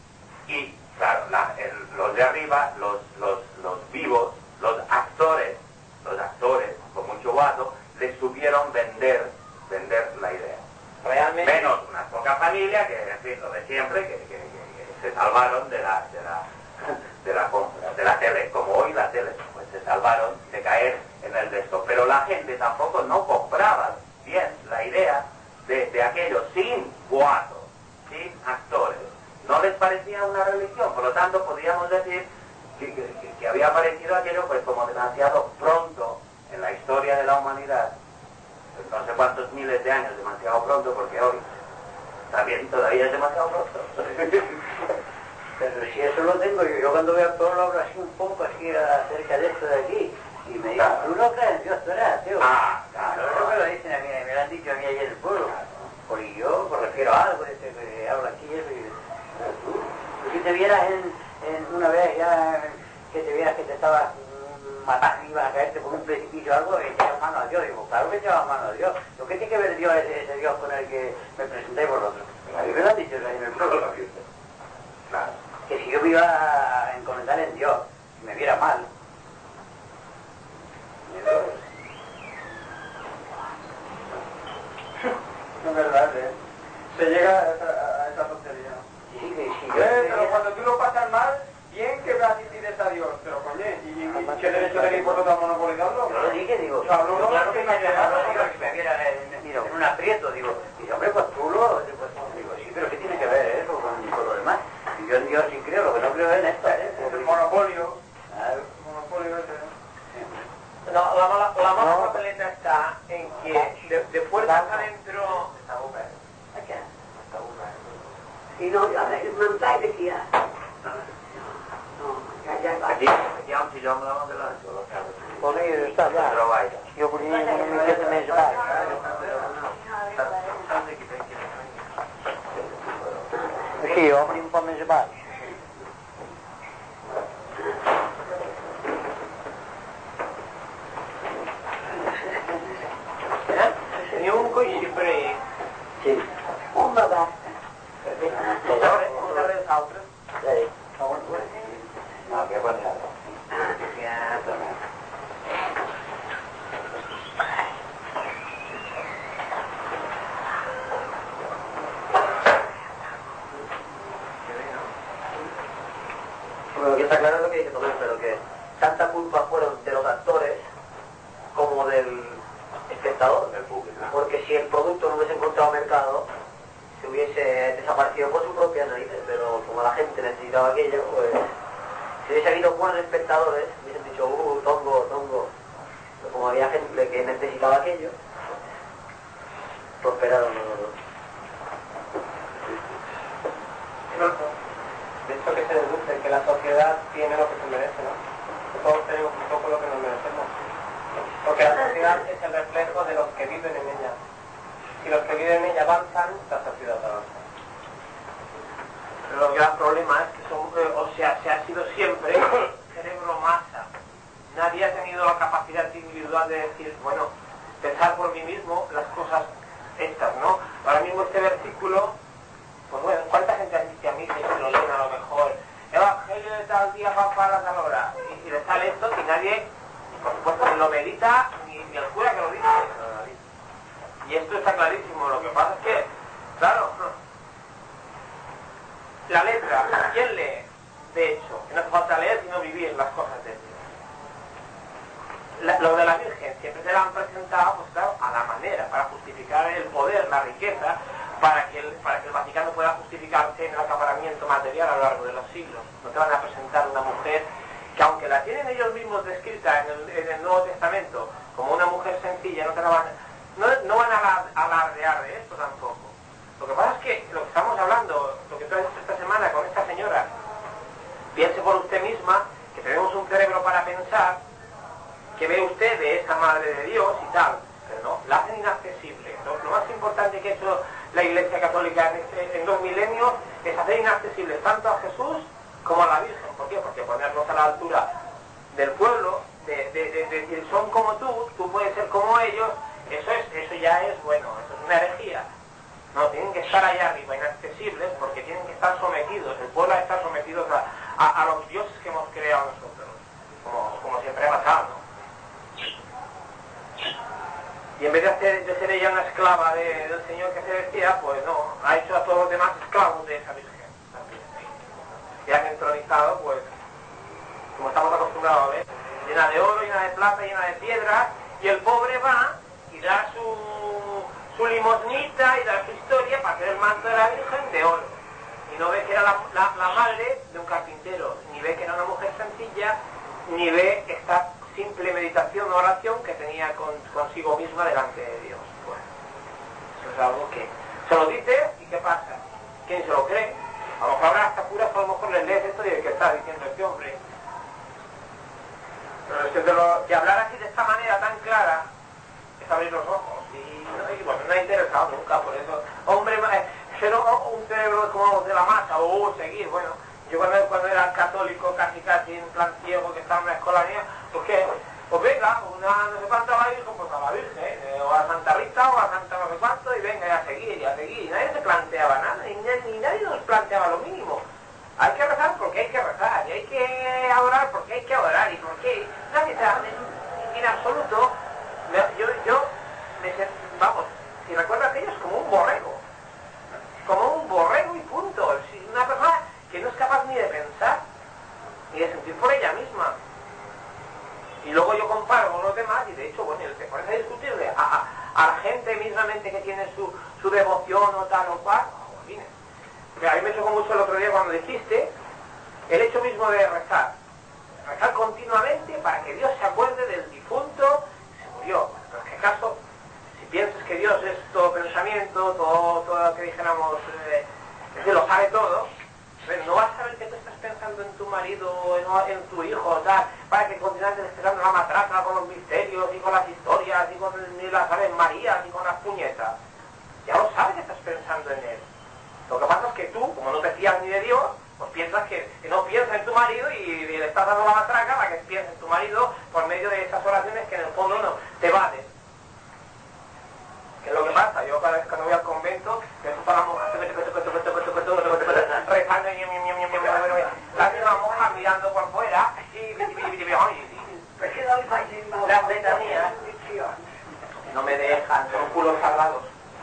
Y, claro, la, el, los de arriba, los, los, los vivos, los actores, los actores con mucho vaso, les supieron vender, vender la idea. Realmente. Menos unas pocas familias que, en fin, lo de siempre, que, que, que, que se salvaron de la, de la, de la compra, de la tele, como hoy la tele, pues se salvaron de caer en el de esto. Pero la gente tampoco no compraba bien la idea de, de aquello, sin boatos, sin actores. No les parecía una religión, por lo tanto podríamos decir que, que, que había aparecido aquello pues como demasiado pronto en la historia de la humanidad. No sé cuántos miles de años, demasiado pronto, porque hoy también todavía es demasiado pronto. Pero si eso lo tengo yo, yo cuando veo todo lo hablo así un poco, así acerca de esto de aquí, y me dicen, Claro. tú no crees en Dios, tú eres ateo. Ah, claro. Eso me lo dicen a mí, me lo han dicho a mí ayer en el pueblo. Pues yo me refiero a algo de este que hablo aquí, eso, y que te vieras en, en una vez ya, que te vieras que te estabas matando, ibas a caerte por un precipicio o algo, y echabas mano a Dios. Digo, claro que echabas mano a Dios. ¿Lo que tiene que ver Dios, ese, ese Dios con el que me presenté vosotros? A mí me lo han dicho en el pueblo. Claro. Que si yo me iba a encomendar en Dios, si me viera mal. No es verdad, ¿eh? Se llega a esa, a esa tontería. Sí, que si yo... Eh, pero cuando tú lo pasas mal, bien que vas y pides a Dios, pero coño, ¿y, y, y qué derecho tenéis vosotros a monopolizarlo? Yo lo dije, digo, yo hablo yo, claro que que me me ha llegado, digo, que me viera en, en un aprieto, digo, y hombre, pues tú lo... Pues, digo, sí, pero ¿qué tiene que ver eso con, con lo demás? Y yo en Dios sí creo, lo que no creo es en esto, ¿eh? El monopolio. Claro. El monopolio ese. No, la mala, la mala no. papeleta está en que de, de puertas adentro... Está buena. Está buena. Y no, montar de aquí. Aquí, aquí ha un sillón de la... Por ahí está ya. Yo por ahí no me quedo més baix. Aquí, obri un poc més baix. Tenia un coixipre. Sí. Un basta. Un darrere dels altres. Sí. No, que bon dia. Ja, també. Lo que está claro es lo que dice Tomás, pero que tanta culpa fueron de los actores como del espectador, del público. Porque si el producto no hubiese encontrado mercado, se hubiese desaparecido por su propia narices, pero como la gente necesitaba aquello, pues si hubiese habido buenos espectadores, hubiesen dicho, uh, tongo, tongo. Pero como había gente que necesitaba aquello, prosperaron los dos. De hecho que se deduce que la sociedad tiene lo que se merece, ¿no? Que todos tenemos un poco lo que nos merecemos. Porque la sociedad es el reflejo de los que viven en ella. Si los que viven en ella avanzan, la sociedad avanza. Pero el gran problema es que son, eh, o sea, se ha sido siempre cerebro masa. Nadie ha tenido la capacidad individual de decir, bueno, pensar por mí mismo las cosas estas, ¿no? Ahora mismo este versículo, pues bueno, ¿cuánta gente asiste a misa y se lo leen a lo mejor? Evangelio de tal día va para tal hora. Y, y le sale esto y nadie, por supuesto, ni lo medita, ni, ni el cura que lo dice. Y esto está clarísimo. Lo que pasa es que, claro, la letra, ¿quién lee? De hecho, que no hace falta leer sino vivir las cosas de Dios. La, lo de la Virgen siempre se la han presentado, pues claro, a la manera, para justificar el poder, la riqueza, para que, el, para que el Vaticano pueda justificarse en el acaparamiento material a lo largo de los siglos. No te van a presentar una mujer que, aunque la tienen ellos mismos descrita en el, en el Nuevo Testamento como una mujer sencilla, no te la van, no, no van a alardear de esto tampoco. Lo que pasa es que lo que estamos hablando, lo que tú has hecho esta semana con esta señora, piense por usted misma que tenemos un cerebro para pensar, que ve usted de esa Madre de Dios y tal, pero no, la hacen inaccesible. Lo, lo más importante que ha hecho la Iglesia Católica en, este, en dos milenios es hacer inaccesibles tanto a Jesús como a la Virgen. ¿Por qué? Porque ponerlos a la altura del pueblo, de, de, de, de decir son como tú, tú puedes ser como ellos, eso es, eso ya es bueno, eso es una herejía. No, tienen que estar allá arriba, inaccesibles, porque tienen que estar sometidos, el pueblo ha de estar sometido a, a, a los dioses que hemos creado nosotros, como, como siempre ha pasado, ¿no? Y en vez de, hacer, de ser ella una esclava de, del Señor que se vestía, pues no, ha hecho a todos los demás esclavos de esa Virgen. Y han entronizado, pues, como estamos acostumbrados a ver, llena de oro, llena de plata, llena de piedras, y el pobre va y da su, su limosnita y da su historia para hacer el manto de la Virgen de oro. Y no ve que era la, la, la madre de un carpintero, ni ve que era una mujer sencilla, ni ve esta simple meditación o oración que tenía con, consigo misma delante de Dios. Bueno, eso es algo que se lo dice y ¿qué pasa? ¿Quién se lo cree? A lo mejor habrá hasta curas, a lo mejor les lees esto y ¿qué está diciendo este hombre? Pero es que, de lo, que hablar así de esta manera tan clara es abrir los ojos y, y bueno, no ha interesado nunca por eso. Hombre, ser un cerebro como de la masa o seguir, bueno, Yo cuando, cuando era católico, casi casi en plan ciego, que estaba en una escolanía, pues que, pues venga, una no sé cuánta va a ir, pues a la Virgen, ¿eh? O a Santa Rita, o a Santa no sé cuánto, y venga, y a seguir, y a seguir. Y nadie se planteaba nada, y, ni nadie nos planteaba lo mínimo. Hay que rezar porque hay que rezar, y hay que adorar porque hay que adorar, y porque nadie sabe, en absoluto, yo, yo, me, vamos, si recuerdo aquello es como un borrego, como un borrego y punto. Si una persona que no es capaz ni de pensar, ni de sentir por ella misma. Y luego yo comparo con los demás, y de hecho, bueno, te pones a discutirle a, a, a la gente mismamente que tiene su, su devoción o tal o cual, oh, mira. A mí me chocó mucho el otro día cuando dijiste el hecho mismo de rezar. Rezar continuamente para que Dios se acuerde del difunto que se murió. Pero en qué caso, si piensas que Dios es todo pensamiento, todo, todo lo que dijéramos, eh, es que lo sabe todo, no vas a saber que tú estás pensando en tu marido, en, en tu hijo, o tal, para que continuamente le estés dando la matraca con los misterios y con las historias y con ni las Aves Marías y con las puñetas. Ya lo sabes que estás pensando en él. Lo que pasa es que tú, como no te fías ni de Dios, pues piensas que, que no piensas en tu marido y, y le estás dando la matraca para que pienses en tu marido por medio de esas oraciones que en el fondo no te evaden. ¿Qué es lo que pasa? Yo cada vez que no voy al convento, me supo la monja rezando, la misma monja mirando por fuera y las letanías no me dejan, son culos sagrados.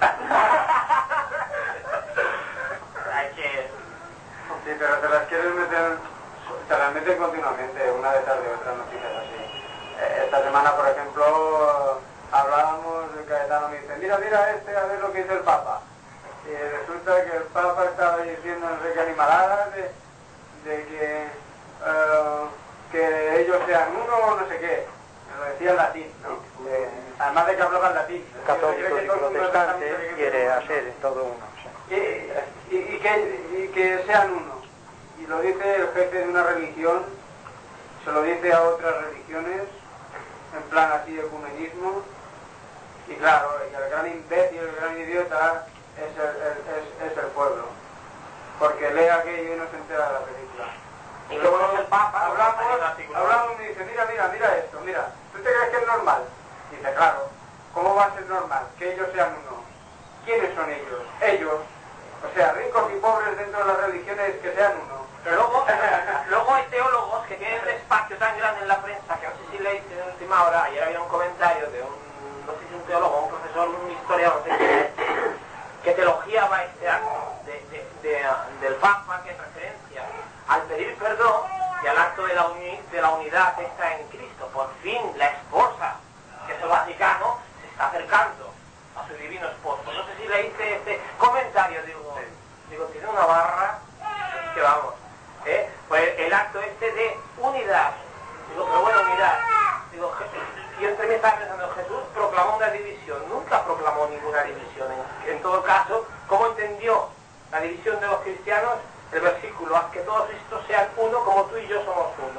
Hay que... Sí, pero te las quieres meter, te las meten continuamente, una detrás de otra, noticias así. Eh, esta semana, por ejemplo, hablábamos de Cayetano, me dice, mira, mira este, a ver lo que dice el Papa. Y resulta que el Papa estaba diciendo no sé qué animaladas de, de que, uh, que ellos sean uno o no sé qué. Me lo decía en latín, ¿no? Eh, además de que hablaba en latín. Católicos y protestantes quiere hacer todo uno. Y, y, y, que, y que sean uno. Y lo dice el jefe de una religión, se lo dice a otras religiones, en plan así de ecumenismo. Y claro, y el gran imbécil, el gran idiota es el, el, es, es el pueblo. Porque lee aquello y no se entera de la película. Y luego el Papa, hablamos, hablamos y me dice, mira, mira, mira esto, mira, ¿tú te crees que es normal? Dice, claro, ¿cómo va a ser normal que ellos sean uno? ¿Quiénes son ellos? Ellos. O sea, ricos y pobres dentro de las religiones que sean uno. Pero luego, luego hay teólogos que tienen un espacio tan grande en la prensa que no sé si leéis en última hora. Ayer había un comentario de un, no sé si un teólogo, un profesor, un historiador, no sé qué, que te elogiaba este acto de, de, de, del Papa, que es referencia al pedir perdón y al acto de la, uni, de la unidad que está en Cristo. Por fin la esposa, que es el Vaticano, se está acercando a su divino esposo. No sé si leíste este comentario, digo, digo, tiene una barra que vamos, ¿eh? Pues el acto este de unidad, digo, pero bueno, unidad, digo, yo entre mí estaba pensando, Jesús proclamó una división, nunca proclamó ninguna división. En, en todo caso, ¿cómo entendió la división de los cristianos? El versículo, haz que todos estos sean uno como tú y yo somos uno.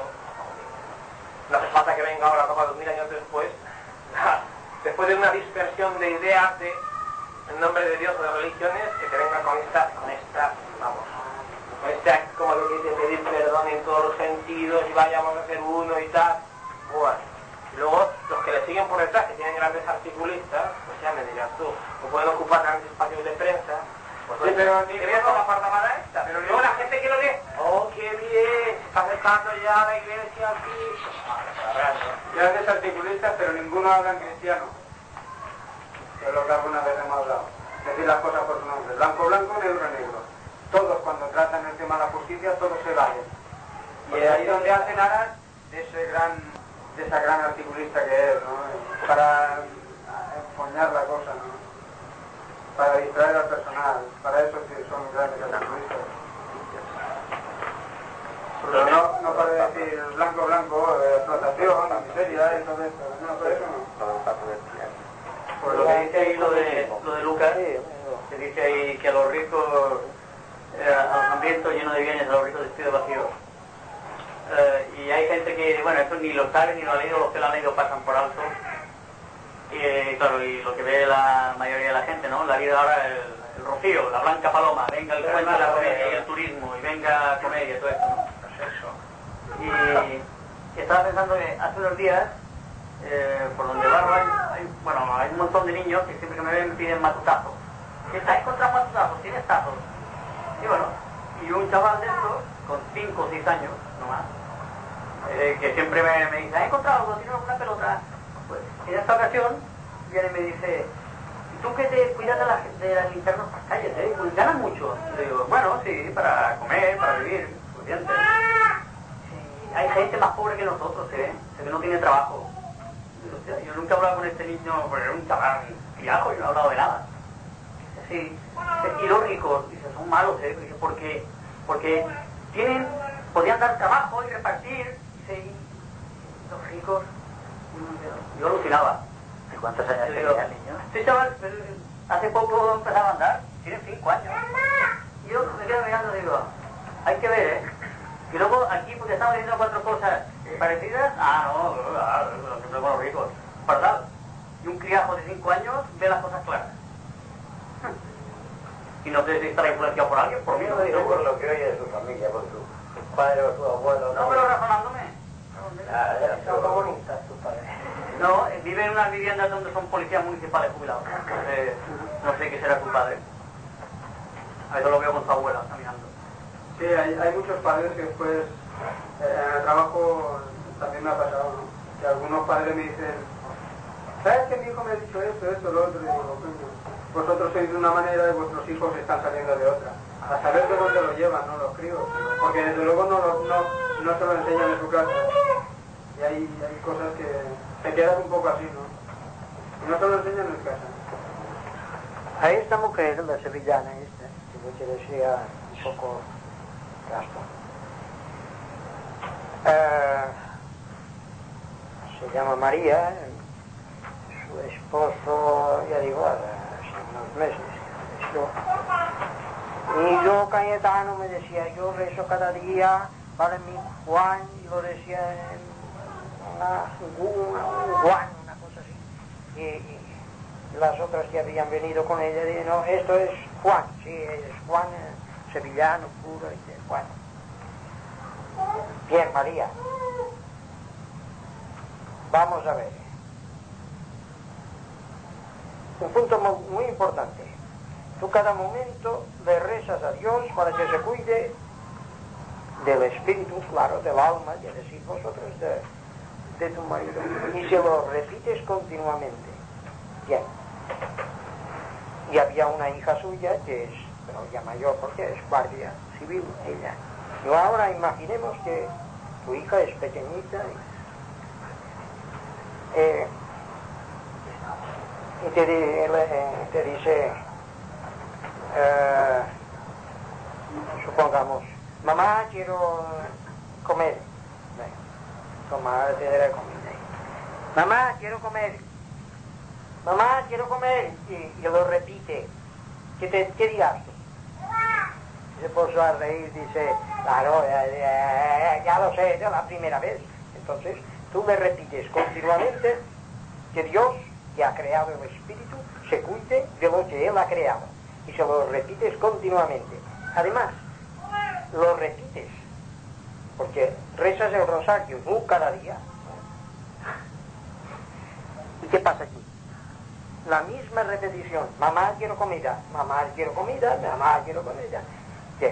No hace falta que venga ahora, como dos mil años después, después de una dispersión de ideas de en nombre de Dios o de religiones, que te venga con esta, con esta, vamos, con este acto como lo que dice pedir perdón en todos los sentidos y vayamos a ser uno y tal. Bueno, y luego los que le siguen por detrás, que tienen grandes articulistas, pues ya me dirás tú, o pueden ocupar grandes espacios de prensa. Pues sí, pero ni veas con la pardamada esta. Pero luego la gente que lo ve, oh, qué bien, se está acercando ya a la iglesia aquí. Grandes articulistas, pero ninguno habla en cristiano. Que es lo que alguna vez hemos hablado. Decir las cosas por su nombre. Blanco, blanco, negro, negro. Todos cuando tratan el tema de la justicia, todos se valen. Y es ahí donde hacen aras de ese gran, de esa gran articulista que es, ¿no? Para empoñar la cosa, ¿no? Para distraer al personal, para eso sí son grandes articulistas. Pero no, no para decir blanco, blanco, eh, explotación, la miseria y todo esto, no, por eso no. Por lo que dice ahí lo de, lo de Lucas, que dice ahí que a los ricos, eh, a los hambrientos llenos de bienes, a los ricos despidos vacíos. Eh, y hay gente que, bueno, esto ni lo sabe ni lo ha leído, los que lo han leído pasan por alto. Y eh, claro, y lo que ve la mayoría de la gente, ¿no? La vida ahora, el, el Rocío, la Blanca Paloma, venga el cuento de la comedia y el turismo, y venga la comedia y todo esto, ¿no? Pues eso. Y estaba pensando que hace unos días, eh, por donde barro hay, hay, bueno, hay un montón de niños que siempre que me ven me piden matutazos. ¿Qué está? ¿Has encontrado matutazos? ¿Tienes tazos? Y bueno, y un chaval de estos, con cinco o seis años, nomás, eh, que siempre me, me dice, ¿has encontrado algo? ¿Tienes alguna pelota? Pues en esta ocasión viene y me dice, ¿tú que te cuidas de las de las linternas para las calles, eh? Pues ganas mucho. Le digo, bueno, sí, para comer, para vivir, suficiente. Sí, hay gente más pobre que nosotros, ¿eh? Que no tiene trabajo. O sea, yo nunca he hablado con este niño, porque era un chaval criado y no he hablado de nada. Sí, y los ricos, dice, son malos, ¿eh? Dice, porque, porque tienen, podían dar trabajo y repartir, dice, y los ricos, yo alucinaba. ¿Y cuántos años tenía el niño? Este chaval, hace poco empezaba a andar, tiene cinco años. Y yo me quedo mirando y digo, hay que ver, ¿eh? Y luego aquí, porque estamos diciendo cuatro cosas parecidas, ah, no, claro, siempre con los ricos, ¿verdad? Y un criajo de cinco años ve las cosas claras. Y no sé si estará influenciado por alguien, por mí no me digo. Por lo que oye de su familia, por su padre o su abuelo. No, pero razonándome. Ah, ya, son comunistas tus padres. No, vive en unas viviendas donde son policías municipales jubilados. Entonces, no sé qué será su padre. A eso lo veo con su abuela caminando. Sí, hay, hay muchos padres que después, eh, en el trabajo también me ha pasado, ¿no? Que algunos padres me dicen, ¿sabes que mi hijo me ha dicho esto, esto, lo otro? Y digo, coño, vosotros sois de una manera y vuestros hijos están saliendo de otra. A saber de dónde lo llevan, ¿no? Los críos. Porque desde luego no, lo- no, no se lo enseñan en su casa. Y hay, hay cosas que se quedan un poco así, ¿no? Y no se lo enseñan en casa. A esta mujer, la sevillana esta, que yo te decía un poco gasto, eh, se llama María, su esposo, ya digo, hace unos meses, esto. Y yo, Cayetano, me decía, yo rezo cada día para mi Juan, y lo decía en una, una, un Juan, una cosa así. Y, y las otras que habían venido con ella dijeron, no, esto es Juan, sí, es Juan, eh, sevillano, puro, y de Juan. Bien, María, vamos a ver. Un punto muy, muy importante. Tú cada momento le rezas a Dios para que se cuide del espíritu, claro, del alma, ya decís vosotros, de, de tu marido. Y se lo repites continuamente. Bien. Y había una hija suya que es, pero ya mayor porque es guardia civil, ella. Y ahora imaginemos que tu hija es pequeñita y, eh, y te, di- le- te dice, eh, supongamos, mamá, quiero comer. Bueno, tomar te dará comida. Mamá, quiero comer. Mamá, quiero comer. Y, y lo repite. ¿Qué, te, qué dirás tú? Se puso a reír, dice, claro, ya, ya, ya lo sé, es la primera vez. Entonces, tú le repites continuamente que Dios, que ha creado el espíritu, se cuide de lo que Él ha creado. Y se lo repites continuamente. Además, lo repites, porque rezas el rosario, tú cada día. ¿Y qué pasa aquí? La misma repetición, mamá quiero comida, mamá quiero comida, mamá quiero comida. ¿Qué?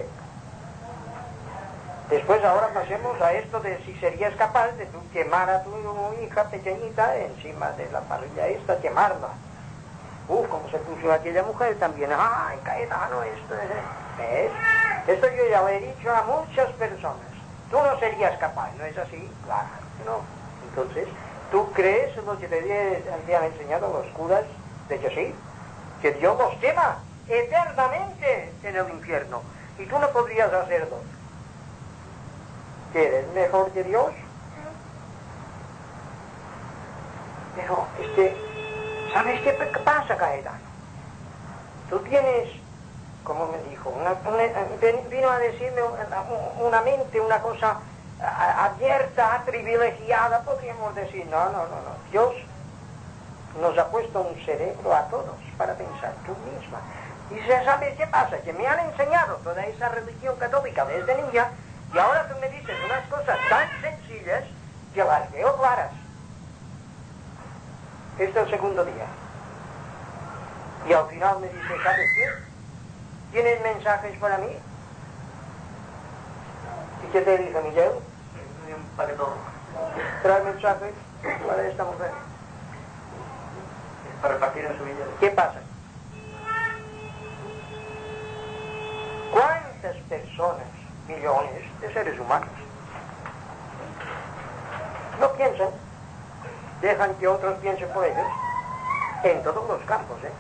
Después ahora pasemos a esto de si serías capaz de tú quemar a tu hija pequeñita encima de la parrilla esta, quemarla. Uf, como se puso aquella mujer también, ay, Cayetano, esto es... ¿Ves? Esto yo ya lo he dicho a muchas personas. Tú no serías capaz, ¿no es así? Claro, no. Entonces, ¿tú crees lo que te habían enseñado los curas? De que sí, que Dios los quema eternamente en el infierno. Y tú no podrías hacerlo. ¿Que eres mejor que Dios? Pero es que, ¿sabes qué pasa, Cayetano? Tú tienes, como me dijo, una, una, vino a decirme una, una mente, una cosa abierta, privilegiada, podríamos decir. No, no, no, no. Dios nos ha puesto un cerebro a todos para pensar, tú misma. Y se sabe qué pasa, que me han enseñado toda esa religión católica desde niña, y ahora tú me dices unas cosas tan sencillas que las veo claras. Este es el segundo día. Y al final me dice, ¿sabes qué? ¿Tienes mensajes para mí? ¿Y qué te dice Miguel? Un paquetón. Trae mensajes para esta mujer. Es para repartir en su vida. ¿Qué pasa? ¿Cuántas personas, millones de seres humanos, no piensan, dejan que otros piensen por ellos, en todos los campos, ¿eh?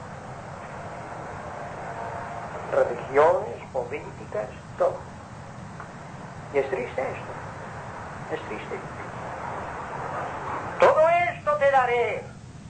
Religiones, políticas, todo. Y es triste esto, es triste. Todo esto te daré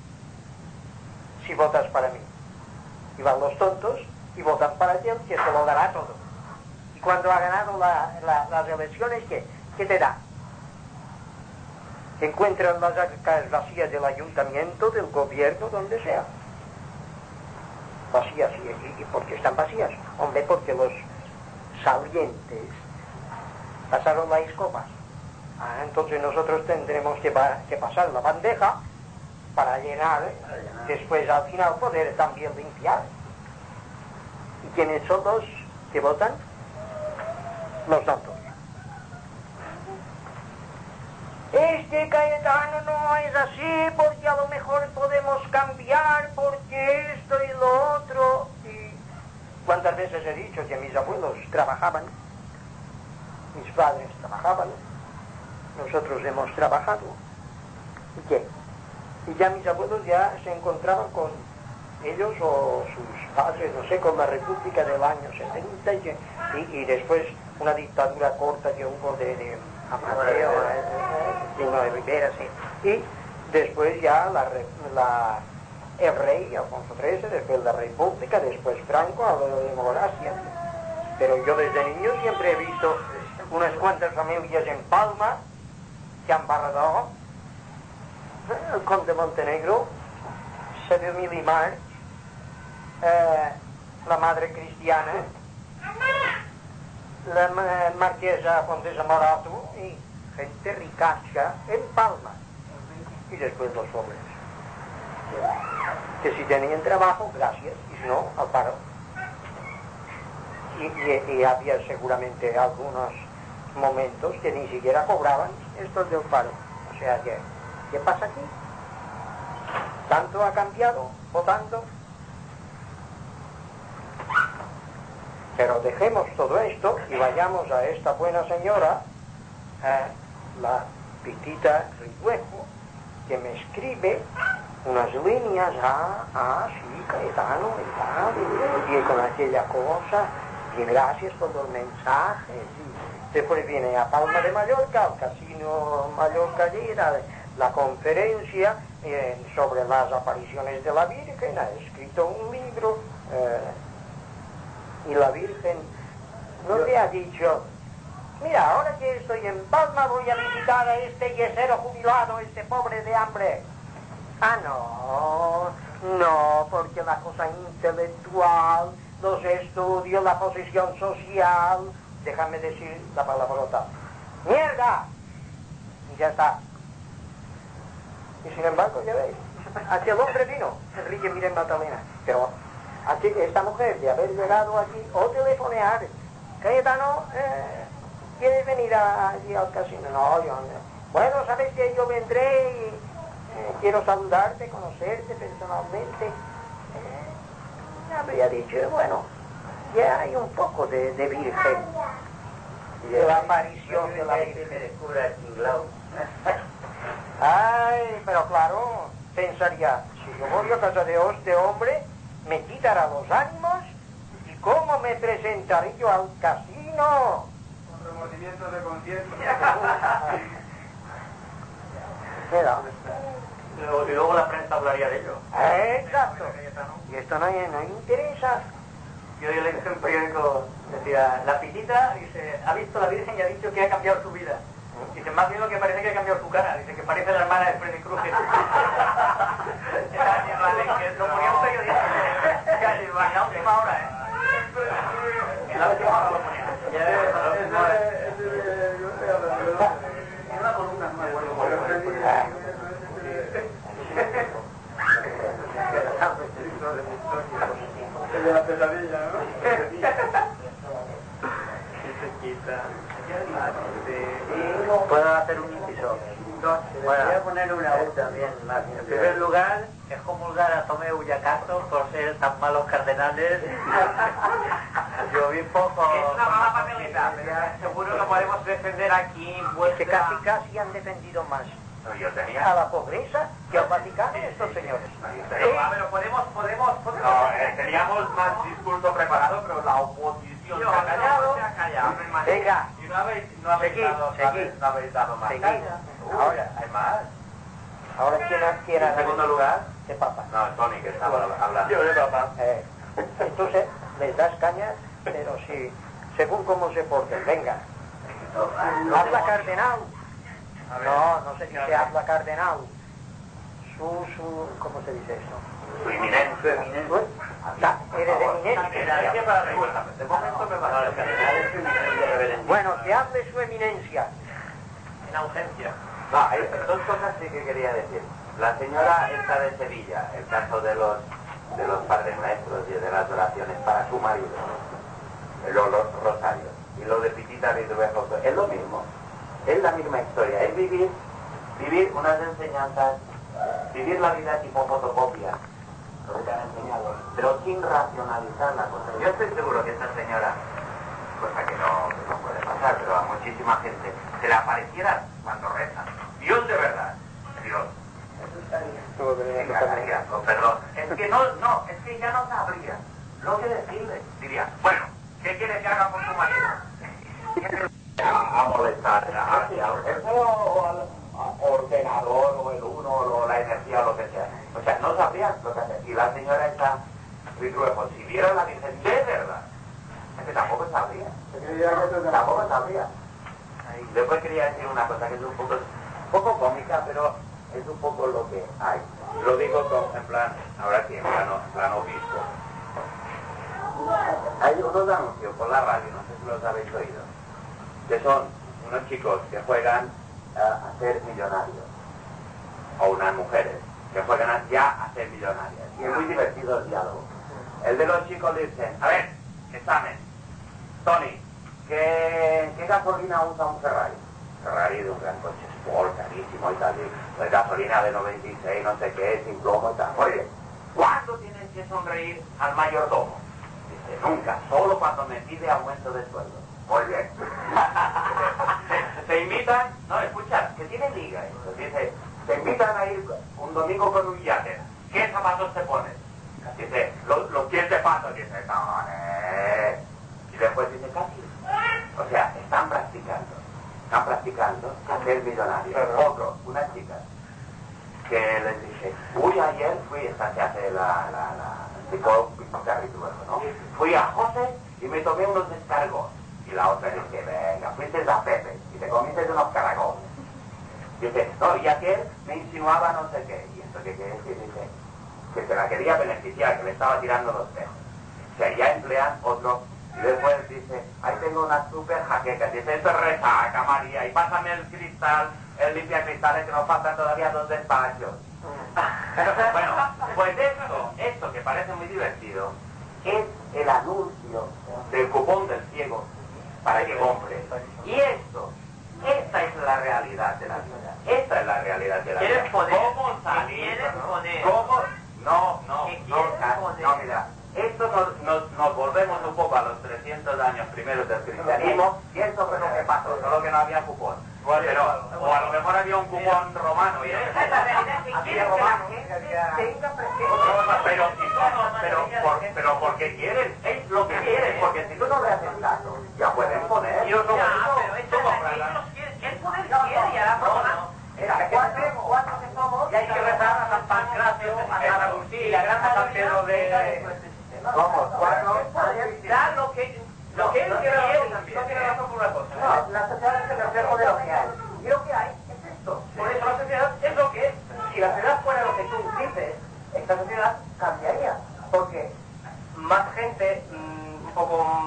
si votas para mí. Y van los tontos y votan para aquel que se lo dará todo. Y cuando ha ganado la, la, las elecciones, ¿qué? ¿Qué te da? Encuentran las arcas vacías del ayuntamiento, del gobierno, donde sea. Vacías, ¿y, y, y por qué están vacías? Hombre, porque los salientes pasaron la escoba. Ah, entonces nosotros tendremos que, pa que pasar la bandeja para llenar, después al final poder también limpiar. ¿Y quiénes son los que votan? Los tontos. Este Cayetano no es así porque a lo mejor podemos cambiar, porque esto y lo otro. Y cuántas veces he dicho que mis abuelos trabajaban, mis padres trabajaban, nosotros hemos trabajado. ¿Y qué? Y ya mis abuelos ya se encontraban con ellos o sus padres, no sé, con la República del año setenta y, y, y después una dictadura corta que hubo de, de Amadeo, de uno de Rivera, sí. Y después ya la, la, el rey Alfonso trece, después la República, después Franco, a la democracia. Pero yo desde niño siempre he visto unas cuantas familias en Palma que han barrado el conde Montenegro, Seville Milimar, eh, la madre cristiana, la marquesa Condesa Morato y gente ricacha en Palma. Y después los pobres, que si tenían trabajo, gracias, y si no, al paro. Y, y, y había seguramente algunos momentos que ni siquiera cobraban estos del paro. O sea que, ¿qué pasa aquí? ¿Tanto ha cambiado votando? Pero dejemos todo esto y vayamos a esta buena señora, eh, la Pitita Riduejo, que me escribe unas líneas, ah, ah, sí, Cayetano, y tal, y, y con aquella cosa, y gracias por los mensajes, y después viene a Palma de Mallorca, al Casino Mallorca allí, la, la conferencia eh, sobre las apariciones de la Virgen, ha escrito un libro, eh, y la Virgen no te ha dicho, mira, ahora que estoy en Palma voy a visitar a este yesero jubilado, este pobre de hambre. Ah, no, no, porque la cosa intelectual, los estudios, la posición social, déjame decir la palabrota, ¡mierda! Y ya está. Y sin embargo, ya veis, aquel hombre vino, Enrique Miren Magdalena, pero aquí esta mujer de haber llegado aquí o telefonear, Cayetano, eh, ¿quieres venir a, allí al casino? No, yo no. Bueno, sabes que yo vendré y eh, quiero saludarte, conocerte personalmente. Eh, habría dicho, bueno, ya hay un poco de, de virgen, de la aparición de la Virgen. Ay, pero claro, pensaría, si yo voy a casa de este hombre, me quitará los ánimos y cómo me presentaré yo al casino. Con remordimientos de conciencia. Mira. Y luego la prensa hablaría de ello. Exacto. Y esto no, no interesa. Yo hoy leí en un periódico, decía, la Pitita, dice, ha visto a la Virgen y ha dicho que ha cambiado su vida. Dice, más bien lo que parece que ha cambiado su cara. Dice que parece la hermana de Freddy Krueger. Lo ponía un periodista. Casi, imaginaos, La última lo ponía. Una columna, no me acuerdo. El de la pesadilla, ¿no? ¿Puedo hacer un inciso? Bueno, voy a poner una U también. En primer lugar, es comulgar a Tomeu y a Castro por ser tan malos cardenales. Yo vi poco... Es una mala papeleta, pero seguro que podemos defender aquí vuestra... Que casi casi han defendido más Yo tenía... a la pobreza que al Vaticano estos señores. Pero, ah, pero podemos, podemos, podemos... No, eh, teníamos más discurso preparado, pero la oposición Yo, se ha callado. se ha callado. Venga, Y no habéis, no habéis Seguid, dado, no seguid. habéis, no habéis dado más. Seguid. caña. Uy, Ahora. hay más. ahora quién quién En segundo lugar, de papa. no, Tony, que estaba hablando. Yo de papá. Eh, entonces les das cañas, pero sí, según cómo se porten. Venga, habla cardenal. A ver. No, no se dice habla cardenal. Su, su, ¿cómo se dice eso? Su inminencia. Ta, eres de eminencia. Es que para recuérdame, de momento me va a dar. Bueno, que hable su eminencia. En ausencia. No, hay dos cosas sí que quería decir. La señora esta de Sevilla, el caso de los de los padres maestros y de las oraciones para su marido, los, los rosarios, y lo de Pitita de Hidrobejo, es lo mismo, es la misma historia, es vivir, vivir unas enseñanzas, vivir la vida tipo fotocopia, lo que te han enseñado, pero sin racionalizar la cosa. Yo estoy seguro que esta señora, cosa que no, que no puede pasar, pero a muchísima gente, se le apareciera cuando reza. Dios de verdad, Dios. Venga, María, con perdón. Es que no, no, es que ya no sabría lo que decirle. Diría, bueno, ¿qué quiere que haga con tu marido? A, a molestar a, a, o al a ordenador o el uno o la energía o lo que sea. O sea, no sabría lo que hacer. Y la señora está, Ritruejo, si viera la Virgen de verdad, es que tampoco sabría. Tampoco sabría. Después quería decir una cosa que es un poco, un poco cómica, pero es un poco lo que hay. Lo digo con, en plan, ahora sí, en plano, en plano obispo. Hay unos anuncios por la radio, no sé si los habéis oído, que son unos chicos que juegan a, a ser millonarios, o unas mujeres que juegan a, ya a ser millonarias. Y es muy divertido el diálogo. El de los chicos dicen, a ver, examen, Tony, ¿qué, qué gasolina usa un Ferrari? Ferrari de un gran coche Sport, carísimo y tal, y de gasolina de noventa y seis, no sé qué, sin plomo y tal. Oye, ¿cuándo tienes que sonreír al mayordomo? Dice, nunca, solo cuando me pide aumento de sueldo. Muy bien. ¿Se, se invitan? No, escucha, que tiene liga. Entonces dice, se invitan a ir un domingo con un yate. ¿Qué zapatos te pones? Dice, los, los pies de pato. Dice, no, eh. Y después dice, casi. O sea, están practicando. Están practicando a ser millonarios. Otro, una chica, que les dice, uy, ayer fui, esta se hace la, la, la, tipo, tipo carrituelo, ¿no? Fui a José y me tomé unos descargos. Y la otra dice, venga, fuiste a Pepe y te comiste unos caragones. Dice, no, y aquel me insinuaba no sé qué. ¿Y esto qué quiere decir? Dice, que se la quería beneficiar, que le estaba tirando los tejos. O sea, ya emplean otro. Y después dice, ahí tengo unas super jaquecas. Dice, esto es resaca, María, y pásame el cristal, el limpia cristales, que nos faltan todavía dos despachos. Bueno, pues esto, esto que parece muy divertido, es el anuncio del cupón del ciego para que compre. Y esto, esta es la realidad de la vida. Esta es la realidad de la vida. ¿Quieres poder? ¿Cómo salir? ¿Quieres poder? ¿Cómo? No, no, ¿Qué no, quieres poder? no, mira. Esto nos, nos, nos volvemos un poco a los trescientos años primeros del cristianismo, y eso fue lo que pasó, solo que no había cupón. Pero, o a lo mejor había un cupón romano. Y Esa es la realidad que había quieres que la romano. gente tenga presente. Pero, si tú no, pero, por, pero porque quieren, es lo que quieren, porque si tú no le haces caso, ya pueden poner. Yo no, Ya, no, pero esta es la que ellos quieren. El poder quiere y hará no, no. Era cuatro, cuatro que somos, y hay que rezar a San Pancracio, a San Agustín, y a Gran San Pedro de... Vamos, cuatro. Da lo que, lo que él quiere también. No tiene razón por una cosa. No, la sociedad es el reflejo de lo que hay. Y lo que hay es esto. Por eso la sociedad es lo que es. Si la sociedad fuera lo que tú dices, esta sociedad cambiaría. Porque Más gente, mm, un poco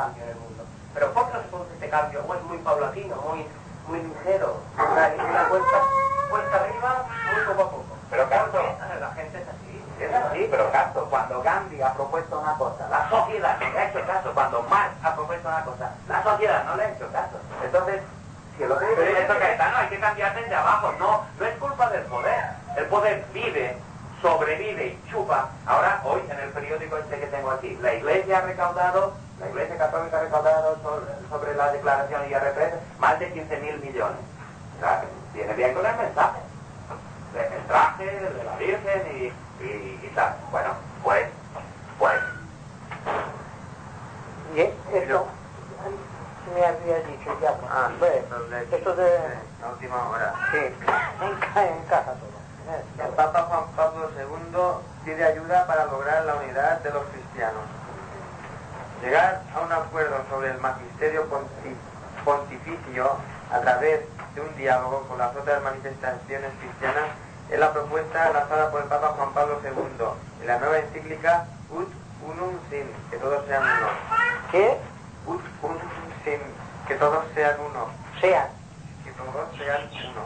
cambio en el mundo. Pero ¿por qué no se produce este cambio? O es muy paulatino, muy, muy ligero, una, una cuesta, cuesta arriba, muy poco a poco. Pero Castro, La gente es así. es así, pero Castro, cuando Gandhi ha propuesto una cosa, la sociedad no le ha hecho caso. Cuando Marx ha propuesto una cosa, la sociedad no le ha hecho caso. Entonces, si lo que dice esto Caetano, hay que cambiar desde abajo. No, no es culpa del poder. El poder vive, sobrevive y chupa. Ahora, hoy, en el periódico este que tengo aquí, la Iglesia ha recaudado, la Iglesia Católica ha recaudado sobre, sobre la declaración I R P F más de quince mil millones. O sea, viene bien con el mensaje. El traje de la Virgen y, y, y tal. Bueno, pues, pues. Y esto, me había dicho ya. Ah, Bueno, esto de... La última hora. Sí, encaja, encaja todo. El Papa Juan Pablo segundo pide ayuda para lograr la unidad de los cristianos. Llegar a un acuerdo sobre el magisterio ponti- pontificio a través de un diálogo con las otras manifestaciones cristianas es la propuesta lanzada por el Papa Juan Pablo segundo en la nueva encíclica Ut Unum Sin, que todos sean uno. ¿Qué? Ut Unum Sin, que todos sean uno. Sean. Que todos sean uno.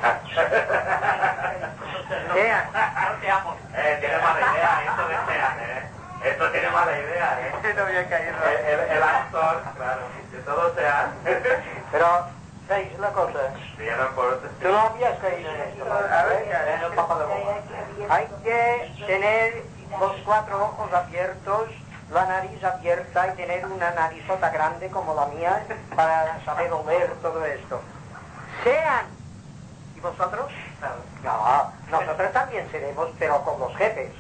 Sean. No seamos. Eh, tiene mala idea esto de Sean, eh. Esto tiene mala idea, eh. No había caído. El, el, el actor, claro, que todos sean. Pero, ¿sabéis la cosa? Sí, ya no importa. Tú no habías caído en esto. A ver, ¿qué En el Papa de Roma. Hay que tener los cuatro ojos abiertos, la nariz abierta y tener una narizota grande como la mía para saber oler todo esto. Sean. ¿Y vosotros? No, nosotros también seremos, pero con los jefes.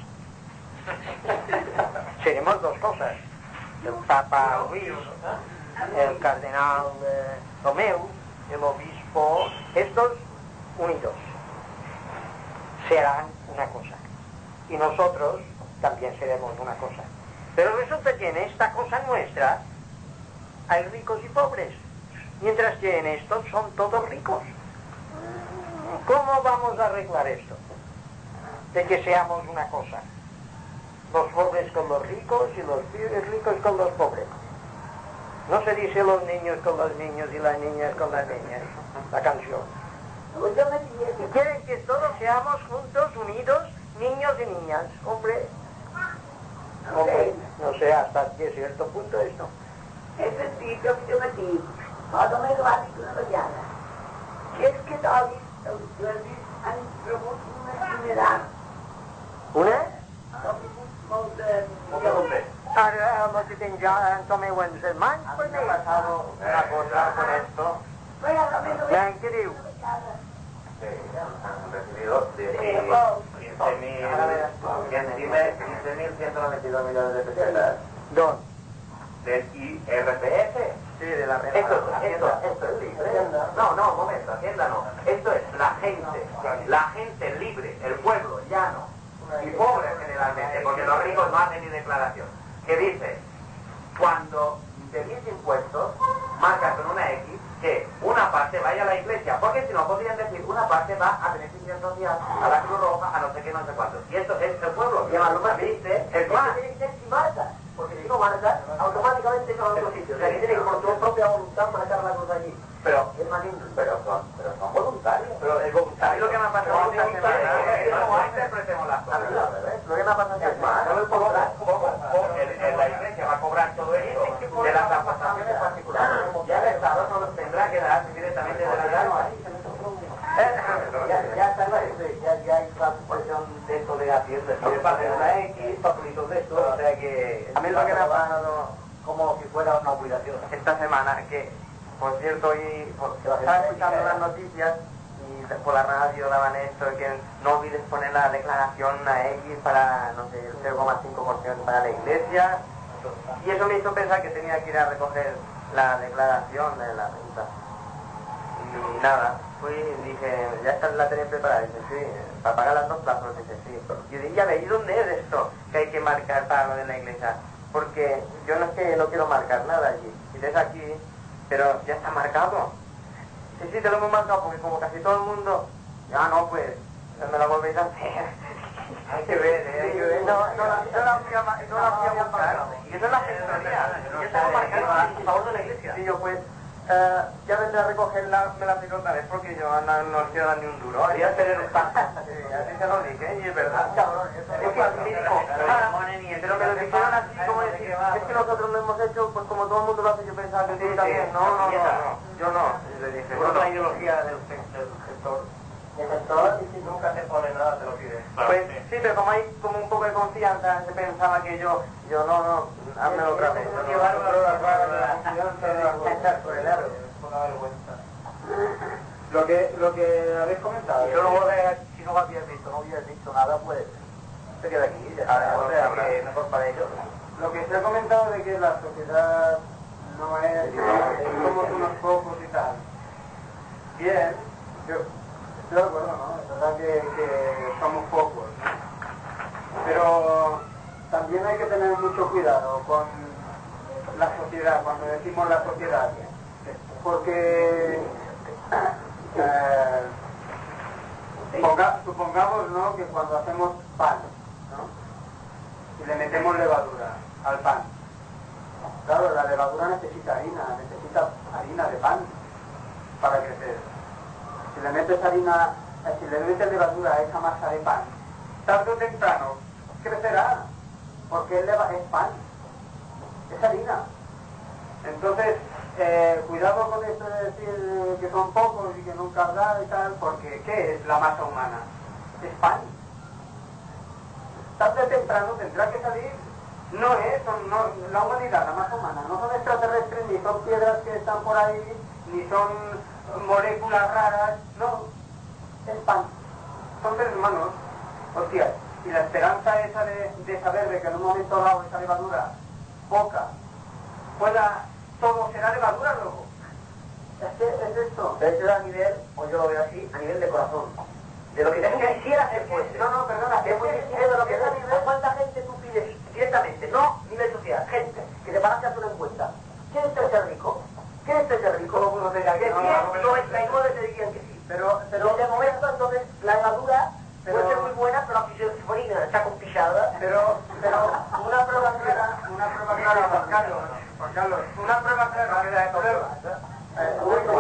Seremos dos cosas. El Papa Luis, el Cardenal eh, Romeu, el Obispo, estos unidos. Serán una cosa. Y nosotros también seremos una cosa. Pero resulta que en esta cosa nuestra hay ricos y pobres, mientras que en estos son todos ricos. ¿Cómo vamos a arreglar esto? De que seamos una cosa. Los pobres con los ricos y los ricos con los pobres. No se dice los niños con los niños y las niñas con las niñas. La canción. Y quieren que todos seamos juntos, unidos, niños y niñas. Hombre, hombre, no sé hasta qué cierto punto esto. È sentito che io mi quando mi guardi una vediana, che che togli, togli, hanno promosso una cimità. Una? Molto, Ahora lo que tenga Tommy Wenzel Man, pues me ha pasado una cosa con esto. ¿Ven qué digo? Sí, han recibido quince mil ciento noventa y dos millones de pesetas ¿Dónde? del I R P F. Sí, de la Esto, esto, esto es libre. No, no, un momento, Hacienda no. Esto es la gente, la gente libre, el pueblo llano y pobre generalmente, porque los ricos no hacen ni declaración. Que dice, cuando debéis impuestos, marcan con una X que una parte vaya a la iglesia, porque si no podrían decir una parte va a beneficio social, a la Cruz Roja, a no sé qué, no sé cuánto. Y esto es el pueblo. Llamarlo más triste, el más. tiene que ser si marca, porque si no marca, automáticamente no va a otro sitio. O sea, que tiene que por tu propia voluntad marcar la cosa allí. Pero, Es más lindo. pero son, pero son voluntarios. Pero el voluntario lo que me ha pasado esta semana, No interpretemos las cosas. Lo que me ha pasado Es más, en la iglesia va a cobrar todo esto de las aportaciones particulares. Ya el Estado no los tendrá que dar directamente de la granja. Ya, ya está la ya, ya hay la supresión de esto de Hacienda. Si es para hacer una X, papulitos de esto, o sea que... a mí lo que me ha pasado como si fuera una obligación. esta semana, que por cierto hoy por- estaba escuchando las noticias y por la radio daban esto de que no olvides poner la declaración una X para, no sé, el cero coma cinco por ciento para la iglesia, y eso me hizo pensar que tenía que ir a recoger la declaración de la renta. Y nada, fui y dije, ya está, la tenéis preparada. Dice, sí, para pagar las dos plazas. Dice, sí. Y yo dije, ya veis, ¿dónde es esto que hay que marcar para lo de la iglesia? Porque yo no es que no quiero marcar nada allí. Y desde aquí, pero ya está marcado. Sí, sí, te lo hemos marcado porque como casi todo el mundo, ya no, pues, me lo volvéis a hacer. Hay que ver, ¿eh? Hay que ver. No, no, la- no la fui a ma- no la fui a buscar. Y eso es la gestoría. Yo tengo marcado a favor de la iglesia. Y yo, pues, eh, ya vendré a recogerla, me la pico otra vez porque yo no, no quiero dar ni un duro. Quería tener espacio. Sí, así se lo dije, y es verdad. Cabrón, eso es que me dijo, pero me lo dijeron así como decir, es que nosotros lo hemos hecho, pues como todo el mundo lo hace, yo pensaba que tú también. No, no, no, no, yo no. Y le dije, por otra ideología del gestor. El gestor, y si nunca te pone nada, te lo pide. Pues sí, pero como hay como un poco de confianza, se pensaba que yo, yo no, no, házmelo otra vez. No, llevar por el aro, es una vergüenza. Lo que, lo que habéis comentado. Y yo luego de, si no habías visto, no habías visto nada, pues se queda aquí. Ya, o sea, que mejor para ellos. Lo que se ha comentado de que la sociedad no es, es somos unos pocos y tal. Bien, yo estoy de acuerdo, ¿no? Es verdad que, que somos pocos, ¿no? Pero también hay que tener mucho cuidado con la sociedad, cuando decimos la sociedad, porque eh, suponga, supongamos, ¿no?, que cuando hacemos pan, ¿no?, y le metemos levadura al pan. Claro, la levadura necesita harina, necesita harina de pan para crecer. Si le metes harina, eh, si le metes levadura a esa masa de pan, tarde o temprano crecerá, porque es, leva, es pan, es harina. Entonces, eh, cuidado con esto de decir que son pocos y que nunca habrá y tal, porque ¿qué es la masa humana? Es pan. Tarde o temprano tendrá que salir. No es, son, no, la humanidad, la masa humana, no son extraterrestres, ni son piedras que están por ahí, ni son moléculas raras, no, es pan. Son seres humanos, hostia, y la esperanza esa de, de saber de que en un momento dado esa levadura, poca, pueda, todo será levadura luego. Es que es esto. De hecho, a nivel, o yo lo veo así, a nivel de corazón. De lo que tú quisieras que fuese. No, no, perdona, es muy distinto de lo que es a nivel. ¿Cuánta gente tú pides directamente? No nivel social, gente que te paras a hacer una encuesta. ¿Quieres ser rico? ¿Quieres ser rico? ¿Cómo uno te diga que no? noventa y nueve te dirían que sí. Pero, pero, y en ese momento, entonces, la levadura pero, puede ser muy buena, pero la fisiología está compillada. Pero, pero, una prueba clara, una prueba clara, Juan Carlos, Juan Carlos, una prueba clara, prueba, eh,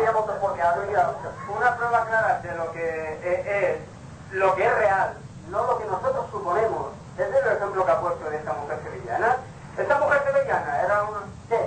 una prueba clara de lo que es, es lo que es real, no lo que nosotros suponemos. Ese es el ejemplo que ha puesto de esta mujer sevillana. Esta mujer sevillana era un... ¿qué?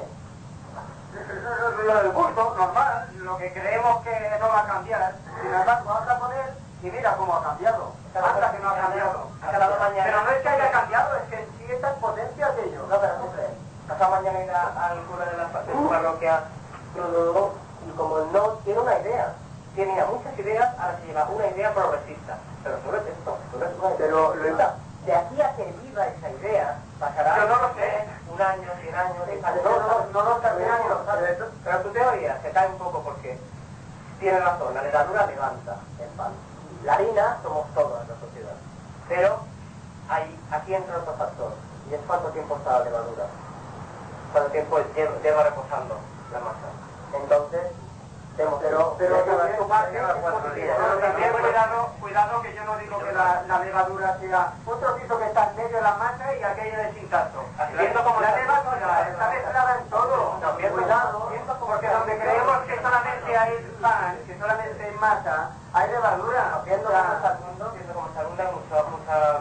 Lo del gusto, normal, lo que creemos que no va a cambiar. Sin embargo, vamos a poner y mira cómo ha cambiado. Anda que no ha cambiado. Pero no es que haya cambiado, es que en sí está en potencia aquello. No, pero no sé. Esta mañana ir al cura de la parroquia y como no tiene una idea, tenía muchas ideas, ahora se lleva una idea progresista. Pero sobre esto, sobre esto. Pero lo de aquí a que viva esa idea, pasará. Yo no lo sé. Un año, cien años, diez años. No, no, no lo sabía, no lo sabes. Pero tu teoría se cae un poco porque tiene razón, la levadura levanta el pan. La harina somos todos en la sociedad. Pero hay, aquí entra otro factor, y es cuánto tiempo está la levadura. Cuánto tiempo lleva, lleva reposando la masa. Entonces, tenemos pero, pero, pero también cuidado, cuidado que yo no digo que la, la levadura sea un trocito que está en medio de la masa y aquello es intacto. Viendo como la levadura está mezclada en todo. También cuidado, porque donde creemos que solamente hay pan, que solamente hay masa, hay levadura. Viendo cómo está el mundo, viendo cómo está el mundo, hay mucha, mucha...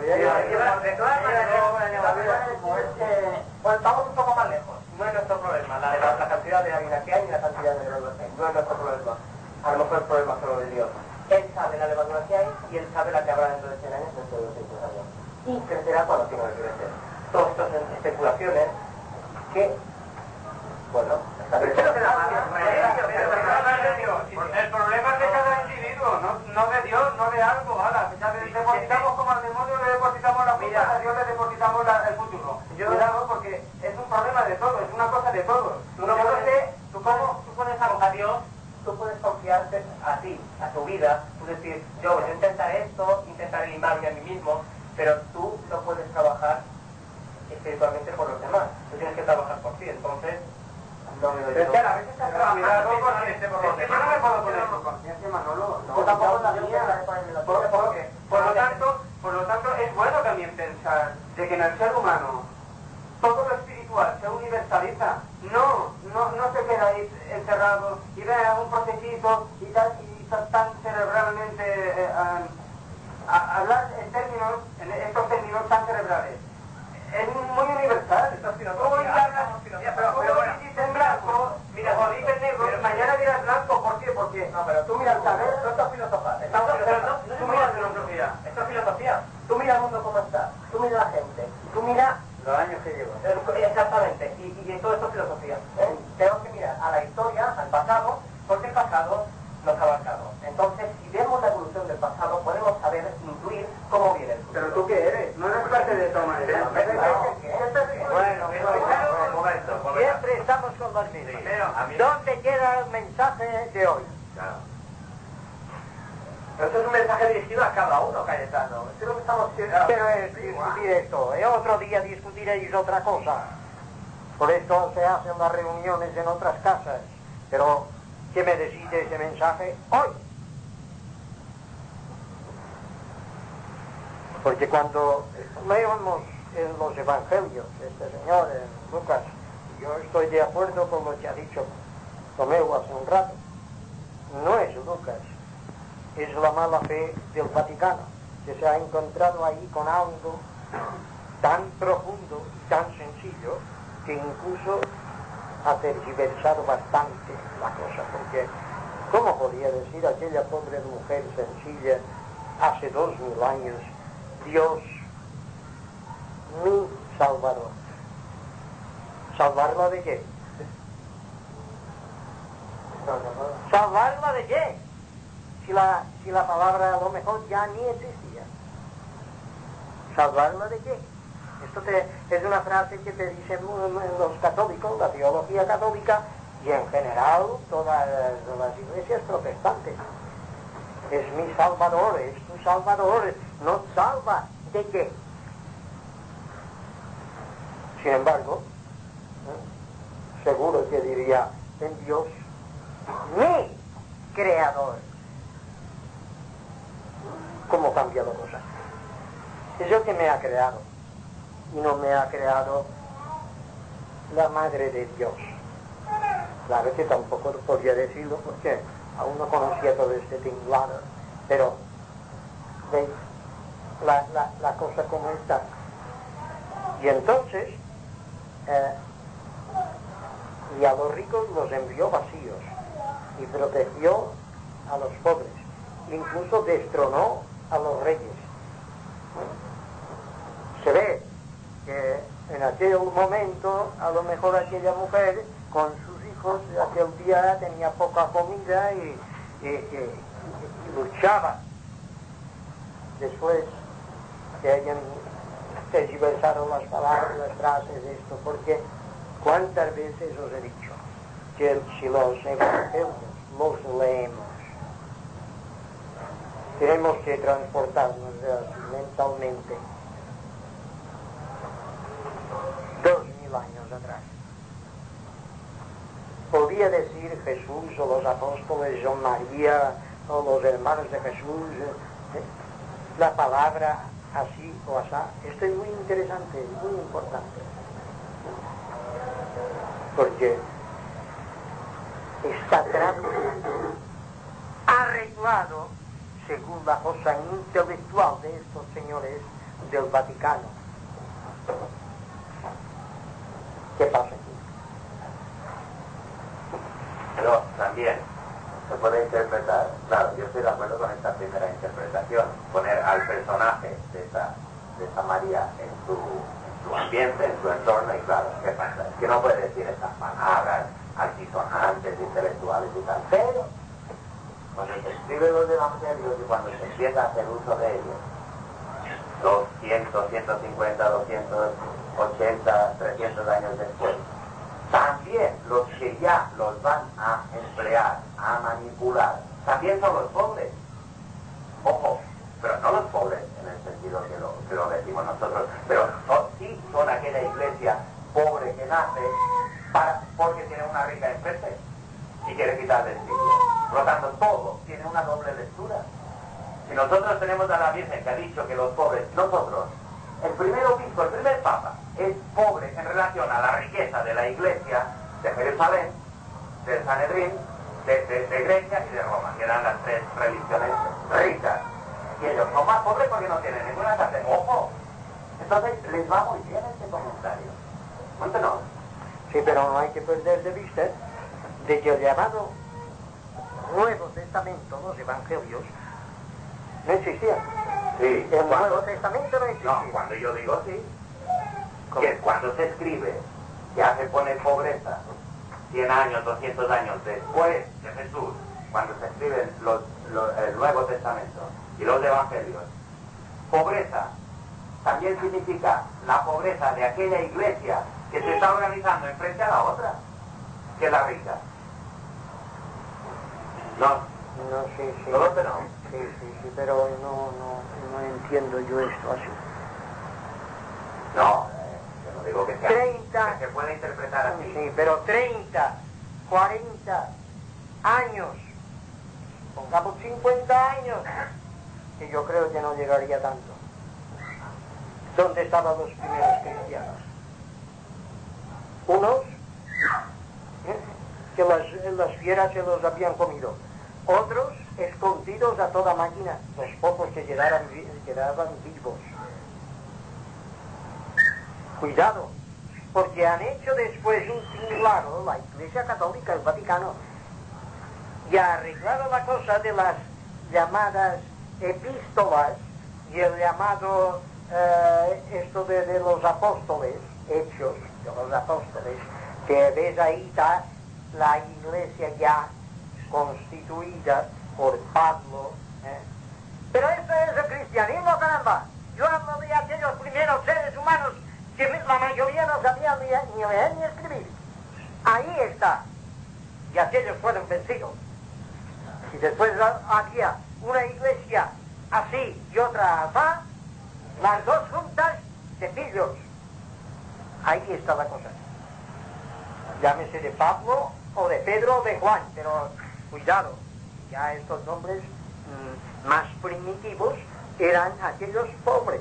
Pues vamos un poco más lejos. No es nuestro problema, la, la, la cantidad de harina que hay y la cantidad de levadura que hay. No es nuestro problema. A lo mejor el problema es solo de Dios. Él sabe la levadura que hay y él sabe la que habrá dentro de cien años, dentro de doscientos años. Y crecerá cuando tenga que crecer. Todas estas especulaciones que, bueno, está bien. El problema es de cada individuo, no, no de Dios, no de algo. Ahora, le depositamos como al demonio, le depositamos la vida, a Dios le depositamos la, el futuro. Cuidado, porque es un problema de todos, es una cosa de todos. Tú no puedes, tú cómo, tú puedes a Dios, tú puedes confiarte a ti, a tu vida, tú decir, yo, yo intentaré esto, intentaré limarme a mí mismo, pero tú no puedes trabajar espiritualmente por los demás, tú tienes que trabajar por ti, entonces, no me doy. Es que a la vez estás trabajando porque es que yo no me puedo poner por conciencia, Manolo, no, tampoco la mía, por lo tanto, Por lo tanto, es bueno también pensar de que en el ser humano todo lo espiritual se universaliza. No, no, no se queda ahí encerrado y ve a un procesito y, tal, y está tan cerebralmente eh, a, a hablar en términos, en estos términos tan cerebrales. Es muy universal. Esto es filosofía. Pero, pero bueno, dices blanco, mira, o dices negro, mañana dirás blanco, ¿por qué? Porque no, pero tú miras a ver, no estás filosofando. Tú miras filosofía. Esto es filosofía. Tú mira el mundo como está, tú mira la gente, tú mira Los años que llevo. exactamente, y, y todo esto es filosofía. ¿eh? Tenemos que mirar a la historia, al pasado, porque el pasado nos ha abarcado. Entonces, si vemos la evolución del pasado, podemos saber, intuir cómo viene el futuro. ¿Pero tú qué eres? No eres parte de toma de Bueno, bueno, un momento, un momento. Siempre estamos con los mismos. ¿Dónde queda el mensaje de hoy? Claro. Pero esto es un mensaje dirigido a cada uno, Cayetano. Esto es lo que estamos haciendo. Pero es discutir esto. ¿eh? Otro día discutiréis otra cosa. Por esto se hacen las reuniones en otras casas. Pero, ¿qué me decide ese mensaje hoy? Porque cuando leemos en los evangelios, este señor, en Lucas, yo estoy de acuerdo con lo que ha dicho Tomeu hace un rato. No es Lucas. Es la mala fe del Vaticano, que se ha encontrado ahí con algo tan profundo y tan sencillo que incluso ha tergiversado bastante la cosa, porque ¿cómo podía decir aquella pobre mujer sencilla hace dos mil años, Dios, mi Salvador? ¿Salvarla de qué? ¿Salvarla de qué? Si la, si la palabra a lo mejor ya ni existía. ¿Salvarla de qué? Esto te, es una frase que te dicen los católicos, la teología católica y en general todas las iglesias protestantes. Es mi Salvador, es tu Salvador, ¿nos salva de qué? Sin embargo, ¿eh? seguro que diría en Dios, mi Creador. ¿Cómo cambia la cosa? Es el que me ha creado y no me ha creado la Madre de Dios. Claro que tampoco podría decirlo porque aún no conocía todo este tinglado, pero veis la, la, la cosa como está. Y entonces eh, y a los ricos los envió vacíos y protegió a los pobres, incluso destronó a los reyes. Se ve que en aquel momento a lo mejor aquella mujer con sus hijos aquel día tenía poca comida y, y, y, y luchaba. Después que hayan tergiversado las palabras, las frases, esto, porque cuántas veces os he dicho que si los evangelios los leemos tenemos que transportarnos mentalmente dos mil años atrás. Podía decir Jesús o los apóstoles o María o los hermanos de Jesús ¿eh? la palabra así o asá. Esto es muy interesante, muy importante, porque está arreglado según la cosa intelectual de estos señores del Vaticano. ¿Qué pasa aquí? Pero también se puede interpretar, claro, yo estoy de acuerdo con esta primera interpretación, poner al personaje de esa, de esa María en su, en su ambiente, en su entorno, y claro, ¿qué pasa? Es que no puede decir estas palabras altisonantes, intelectuales y tal, pero cuando se escribe los evangelios y cuando se empieza a hacer uso de ellos, doscientos, ciento cincuenta, doscientos ochenta, trescientos años después, también los que ya los van a emplear, a manipular, también son los pobres. Ojo, pero no los pobres en el sentido que lo, que lo decimos nosotros, pero no, sí son aquella iglesia pobre que nace para, porque tiene una rica enfrente y quiere quitarle el sitio. Por lo tanto, todo tiene una doble lectura. Si nosotros tenemos a la Virgen que ha dicho que los pobres, nosotros, el primer obispo, el primer papa, es pobre en relación a la riqueza de la Iglesia de Jerusalén, del Sanedrín, de, de, de Grecia y de Roma, que eran las tres religiones ricas. Y ellos son más pobres porque no tienen ninguna clase. ¡Ojo! Entonces les va muy bien este comentario. ¿Cuánto no? Sí, pero no hay que perder de vista de que el llamado Nuevo Testamento, los Evangelios, no existía. Sí. El Nuevo Testamento no existía. No, cuando yo digo sí, que cuando se escribe, ya se pone pobreza, cien años, doscientos años después de Jesús, cuando se escriben los, los, el Nuevo Testamento y los Evangelios, pobreza también significa la pobreza de aquella iglesia que se está organizando enfrente a la otra, que es la rica. No. No, sí, sí. ¿No lo no? Sí, sí, sí, pero no, no, no entiendo yo esto así. No, eh, yo no digo que sea treinta, que se pueda interpretar así. Sí, pero treinta, cuarenta años, pongamos cincuenta años, que yo creo que no llegaría tanto. ¿Dónde estaban los primeros cristianos? Unos ¿eh? que las, las fieras se los habían comido, otros escondidos a toda máquina, los pocos que quedaran, quedaban vivos. Cuidado, porque han hecho después un tinglado, la Iglesia Católica, el Vaticano, y ha arreglado la cosa de las llamadas epístolas y el llamado eh, esto de, de los apóstoles, hechos de los apóstoles, que ves ahí está la Iglesia ya constituida por Pablo, ¿eh? Pero esto es el cristianismo, caramba. Yo hablo de aquellos primeros seres humanos que la mayoría no sabían ni leer ni escribir. Ahí está. Y aquellos fueron vencidos. Y después había una iglesia así y otra así, las dos juntas de pillos. Ahí está la cosa. Llámese de Pablo o de Pedro o de Juan, pero cuidado, ya estos nombres mmm, más primitivos eran aquellos pobres.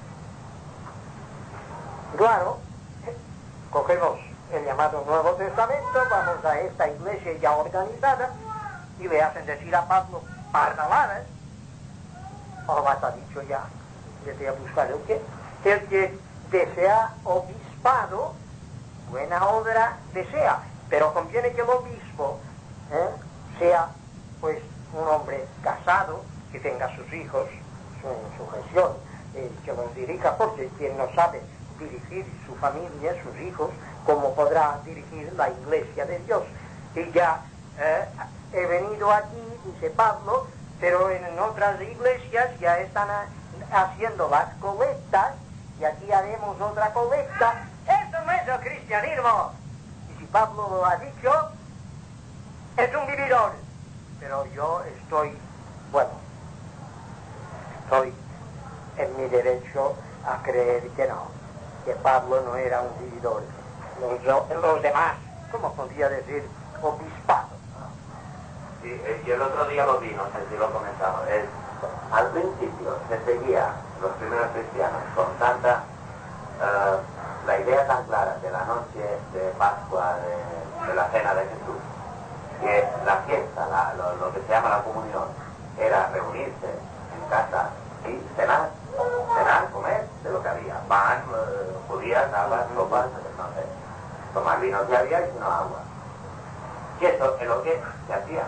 Claro, ¿eh? Cogemos el llamado Nuevo Testamento, vamos a esta iglesia ya organizada y le hacen decir a Pablo pardaladas, o vas a dicho ya, vete a buscar el que, el que desea obispado, buena obra desea, pero conviene que el obispo ¿eh? sea pues un hombre casado, que tenga sus hijos su sujeción, eh, que los dirija, porque quien no sabe dirigir su familia, sus hijos, ¿cómo podrá dirigir la iglesia de Dios? Y ya eh, he venido aquí, dice Pablo, pero en otras iglesias ya están a, haciendo las colectas, y aquí haremos otra colecta. ¡Eso no es el cristianismo! Y si Pablo lo ha dicho, es un vividor. Pero yo estoy, bueno, estoy en mi derecho a creer que no, que Pablo no era un vividor. Los, los demás, ¿cómo podría decir obispado? Sí, y el otro día lo vi, no sé si lo he comentado. Es, al principio se seguía, los primeros cristianos, con tanta, uh, la idea tan clara de la noche de Pascua, de, de la cena de Jesús, que la fiesta, la, lo, lo que se llama la comunión, era reunirse en casa y cenar, cenar, comer de lo que había, pan, uh, judías, habas, sopas, no sé, tomar vino si había y si no agua. Y eso es lo que se hacía.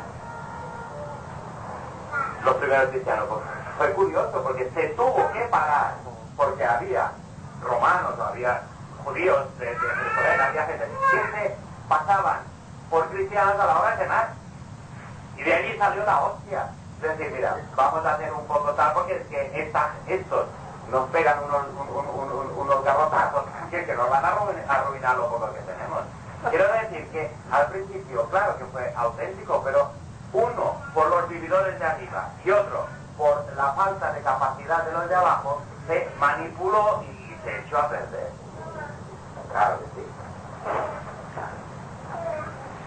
Los primeros cristianos, pues, fue curioso porque se tuvo que parar, porque había romanos, había judíos de, de Jerusalén, había gente que se pasaban por cristianos a la hora de cenar, y de allí salió la hostia. Es decir, mira, vamos a hacer un poco tal, porque es que esta, estos nos pegan unos, un, un, un, unos garrotazos que, que nos van a arruinar, arruinar lo poco que tenemos. Quiero decir que al principio, claro que fue auténtico, pero uno por los vividores de arriba y otro por la falta de capacidad de los de abajo, se manipuló y se echó a perder. Claro que sí.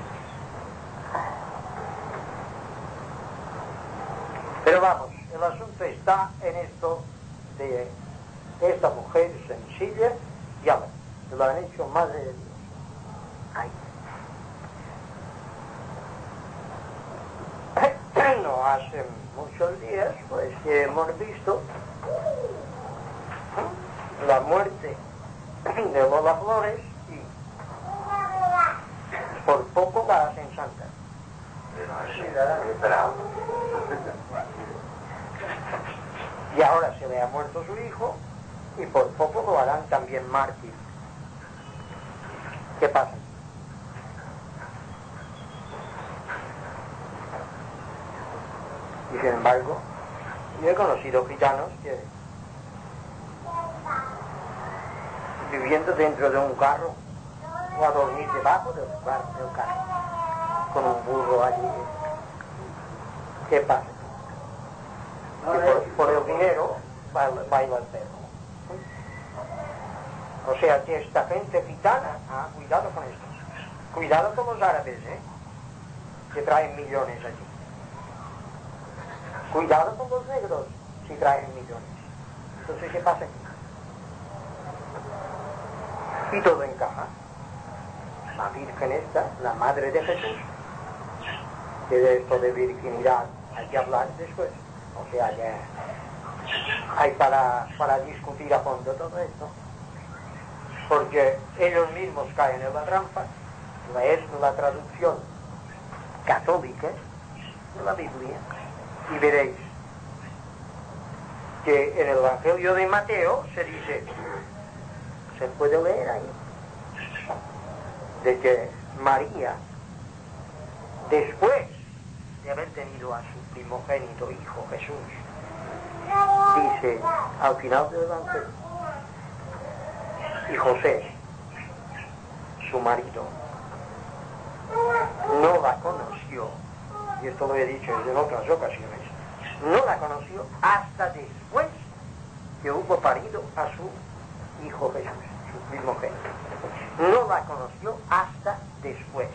Pero vamos, el asunto asunto está en esto de esta mujer sencilla, ya lo han hecho madre de Dios. Ay. No hace muchos días, pues, que hemos visto la muerte de Lola Flores y por poco la hacen santa. Y ahora se le ha muerto su hijo y por poco lo harán también mártir. ¿Qué pasa? Y sin embargo, yo he conocido gitanos que viviendo dentro de un carro o a dormir debajo del carro, del carro con un burro allí. ¿Qué pasa? Que por, por el dinero baila, baila el perro. O sea que esta gente gitana, ah, cuidado con esto, cuidado con los árabes, ¿eh? Que traen millones allí. Cuidado con los negros si traen millones. Entonces, ¿qué pasa aquí? Y todo encaja. La Virgen esta, la Madre de Jesús, que de esto de virginidad hay que hablar después. O sea, ya hay para, para discutir a fondo todo esto. Porque ellos mismos caen en la trampa. Es la traducción católica de la Biblia. Y veréis que en el Evangelio de Mateo se dice, se puede leer ahí, de que María, después de haber tenido a su primogénito hijo Jesús, dice al final del Evangelio, y José, su marido, no la conoció, y esto lo he dicho en otras ocasiones, no la conoció hasta después que hubo parido a su hijo Jesús, su primogénito. No la conoció hasta después.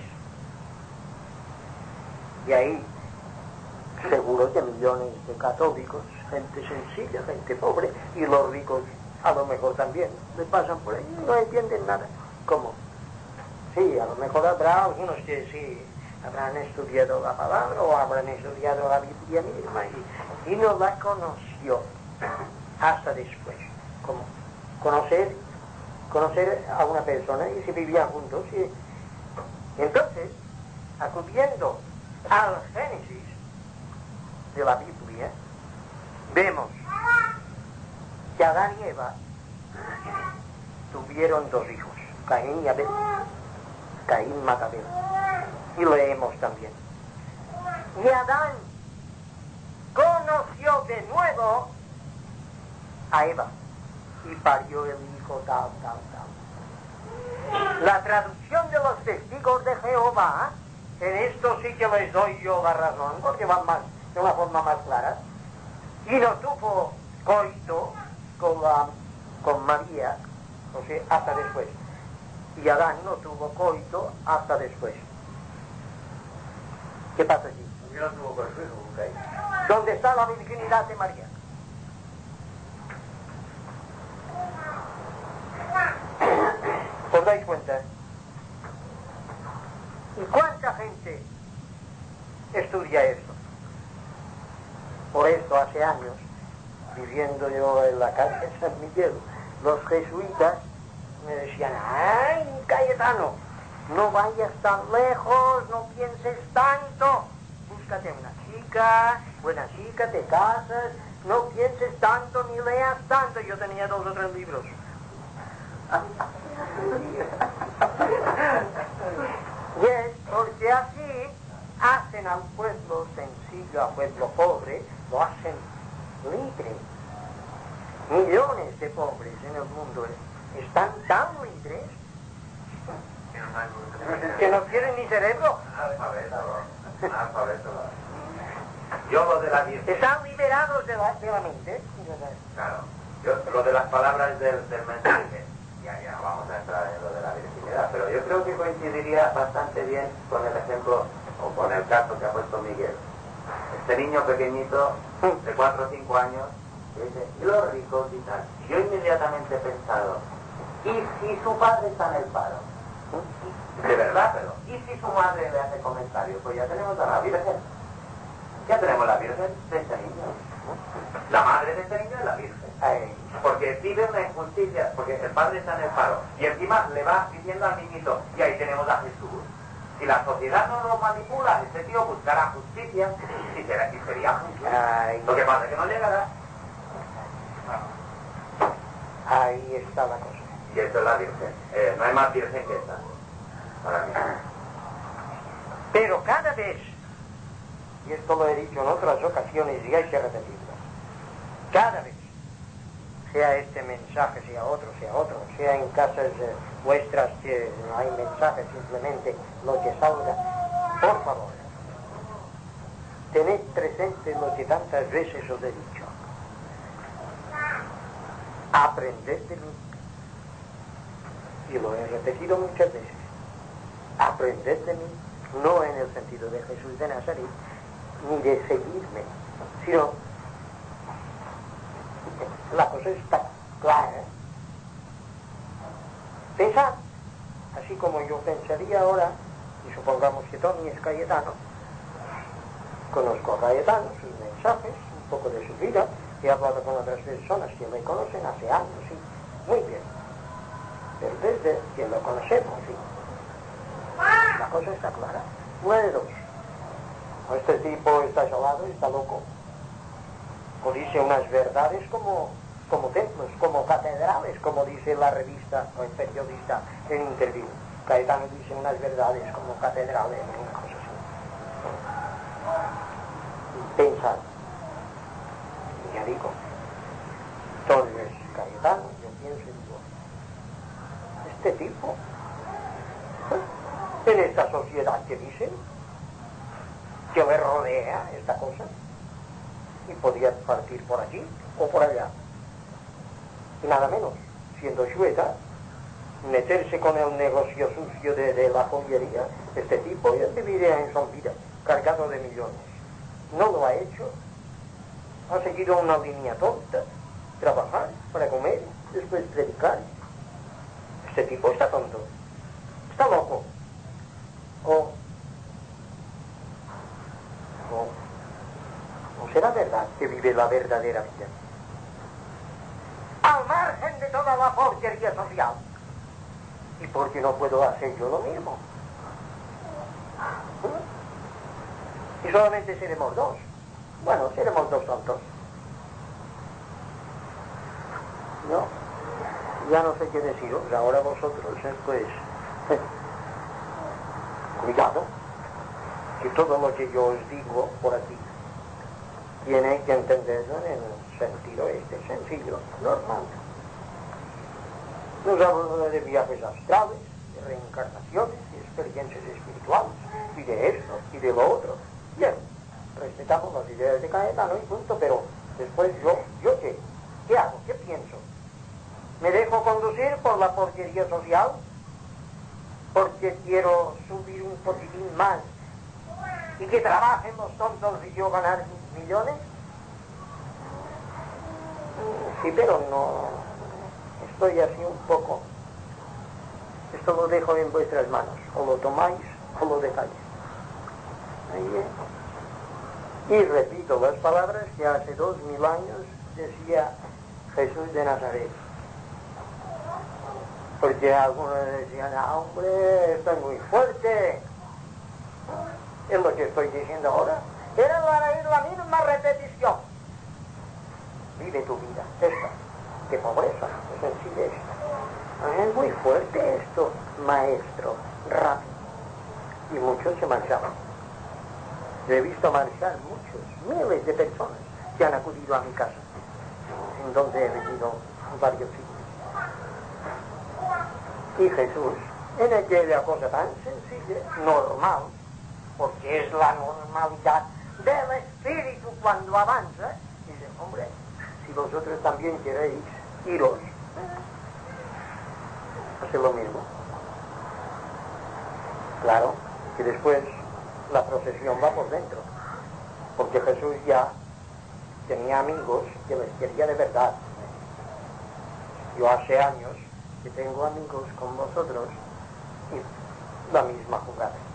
Y ahí, seguro que millones de católicos, gente sencilla, gente pobre, y los ricos a lo mejor también, le pasan por ahí y no entienden nada. ¿Cómo? Sí, a lo mejor habrá algunos que sí habrán estudiado la palabra o habrán estudiado la Biblia misma y, y no la conoció hasta después. ¿Cómo? Conocer, conocer a una persona y se vivían juntos. Y entonces, acudiendo al Génesis de la Biblia, vemos que Adán y Eva tuvieron dos hijos, Caín y Abel. Caín mata a Abel. Y leemos también. Y Adán conoció de nuevo a Eva y parió el hijo tal, tal, tal. La traducción de los testigos de Jehová, en esto sí que les doy yo la razón, porque van más, de una forma más clara. Y no tuvo coito con, la, con María, o sea, hasta después. Y Adán no tuvo coito hasta después. ¿Qué pasa aquí? No tuvo con su hijo, ¿okay? ¿Dónde está la virginidad de María? ¿Os dais cuenta? ¿Y cuánta gente estudia esto? Por esto, hace años, viviendo yo en la calle de San Miguel, los jesuitas me decían, ¡ay, Cayetano! No vayas tan lejos, no pienses tanto. Búscate una chica, buena chica, te casas, no pienses tanto ni leas tanto. Yo tenía dos o tres libros. Y es porque así hacen al pueblo sencillo, al pueblo pobre, lo hacen libre. Millones de pobres en el mundo están tan libres que no tienen ni cerebro. Yo lo de la virgen. Están liberados de la, de la mente. Claro. Yo, lo de las palabras del, del mensaje, ya, ya vamos a entrar en lo de la virginidad, pero yo creo que coincidiría bastante bien con el ejemplo o con el caso que ha puesto Miguel. este niño pequeñito de cuatro o cinco años que dice, y los ricos y tal. Y yo inmediatamente he pensado, ¿y si su padre está en el paro? De verdad, pero ¿y si su madre le hace comentarios? Pues ya tenemos a la Virgen. Ya tenemos la Virgen de este niño. La madre de este niño es la Virgen. Ay, porque vive una injusticia, porque el padre está en el paro. Y encima le va diciendo al niñito, y ahí tenemos a Jesús. Si la sociedad no lo manipula, este tío buscará justicia y, será, y sería justo. Ay, lo que pasa es que no llegará. Ahí está la cosa. Y esto es la Virgen. Eh, no hay más Virgen que esta. Para mí. Pero cada vez, y esto lo he dicho en otras ocasiones y hay que repetirlo, cada vez, sea este mensaje, sea otro, sea otro, sea en casas eh, vuestras que no hay mensaje, simplemente lo que salga, por favor, tened presente lo que tantas veces os he dicho. Aprended de mí. Y lo he repetido muchas veces. Aprended de mí, no en el sentido de Jesús de Nazaret, ni de seguirme, sino la cosa está clara. Pensad, así como yo pensaría ahora, y supongamos que Tony es Cayetano, conozco a Cayetano, sus mensajes, un poco de su vida, he hablado con otras personas que me conocen hace años, sí, muy bien, pero desde que lo conocemos, sí, la cosa está clara. Una de dos, o este tipo está salado, está loco, o dice unas verdades como, como templos, como catedrales, como dice la revista o el periodista en interview. Cayetano dice unas verdades como catedrales, una cosa así. Pensad, ya digo, entonces Cayetano, yo pienso y digo, este tipo, en esta sociedad que dicen, que le rodea esta cosa, y podía partir por allí o por allá, y nada menos, siendo su edad, meterse con el negocio sucio de, de la joyería, este tipo ya viviría en su vida, cargado de millones. No lo ha hecho, ha seguido una línea tonta, trabajar para comer, después predicar. Este tipo está tonto, está loco. O, o, o será verdad que vive la verdadera vida, al margen de toda la porquería social. ¿Y por qué no puedo hacer yo lo mismo? ¿Eh? Y solamente seremos dos. Bueno, seremos dos tontos. No, ya no sé qué deciros. Ahora vosotros, pues, eh, cuidado, que todo lo que yo os digo por aquí tiene que entenderlo en el sentido este sencillo, normal. Nos hablo de viajes astrales, de reencarnaciones, de experiencias espirituales, y de esto, y de lo otro. Bien, respetamos las ideas de Cayetano y punto, pero después yo, ¿yo qué? ¿Qué hago? ¿Qué pienso? ¿Me dejo conducir por la porquería social? ¿Porque quiero subir un poquitín más y que trabajen los tontos y yo ganar millones? Sí, pero no... Estoy así un poco. Esto lo dejo en vuestras manos. O lo tomáis o lo dejáis. Ahí es. Y repito las palabras que hace dos mil años decía Jesús de Nazaret. Porque algunos decían, ah, hombre, esto es muy fuerte. Es lo que estoy diciendo ahora. Era la, la misma repetición. Vive tu vida, esta. Qué pobreza, qué sencillez. Es muy fuerte esto, maestro, rápido. Y muchos se marchaban. Yo he visto marchar muchos, miles de personas que han acudido a mi casa, en donde he vivido varios siglos. Y Jesús, en aquella cosa tan sencilla, normal, porque es la normalidad del espíritu cuando avanza, dice, hombre, si vosotros también queréis iros, hace lo mismo. Claro, que después la procesión va por dentro. porque Jesús ya tenía amigos que les quería de verdad. Yo hace años que tengo amigos con vosotros y la misma jugada.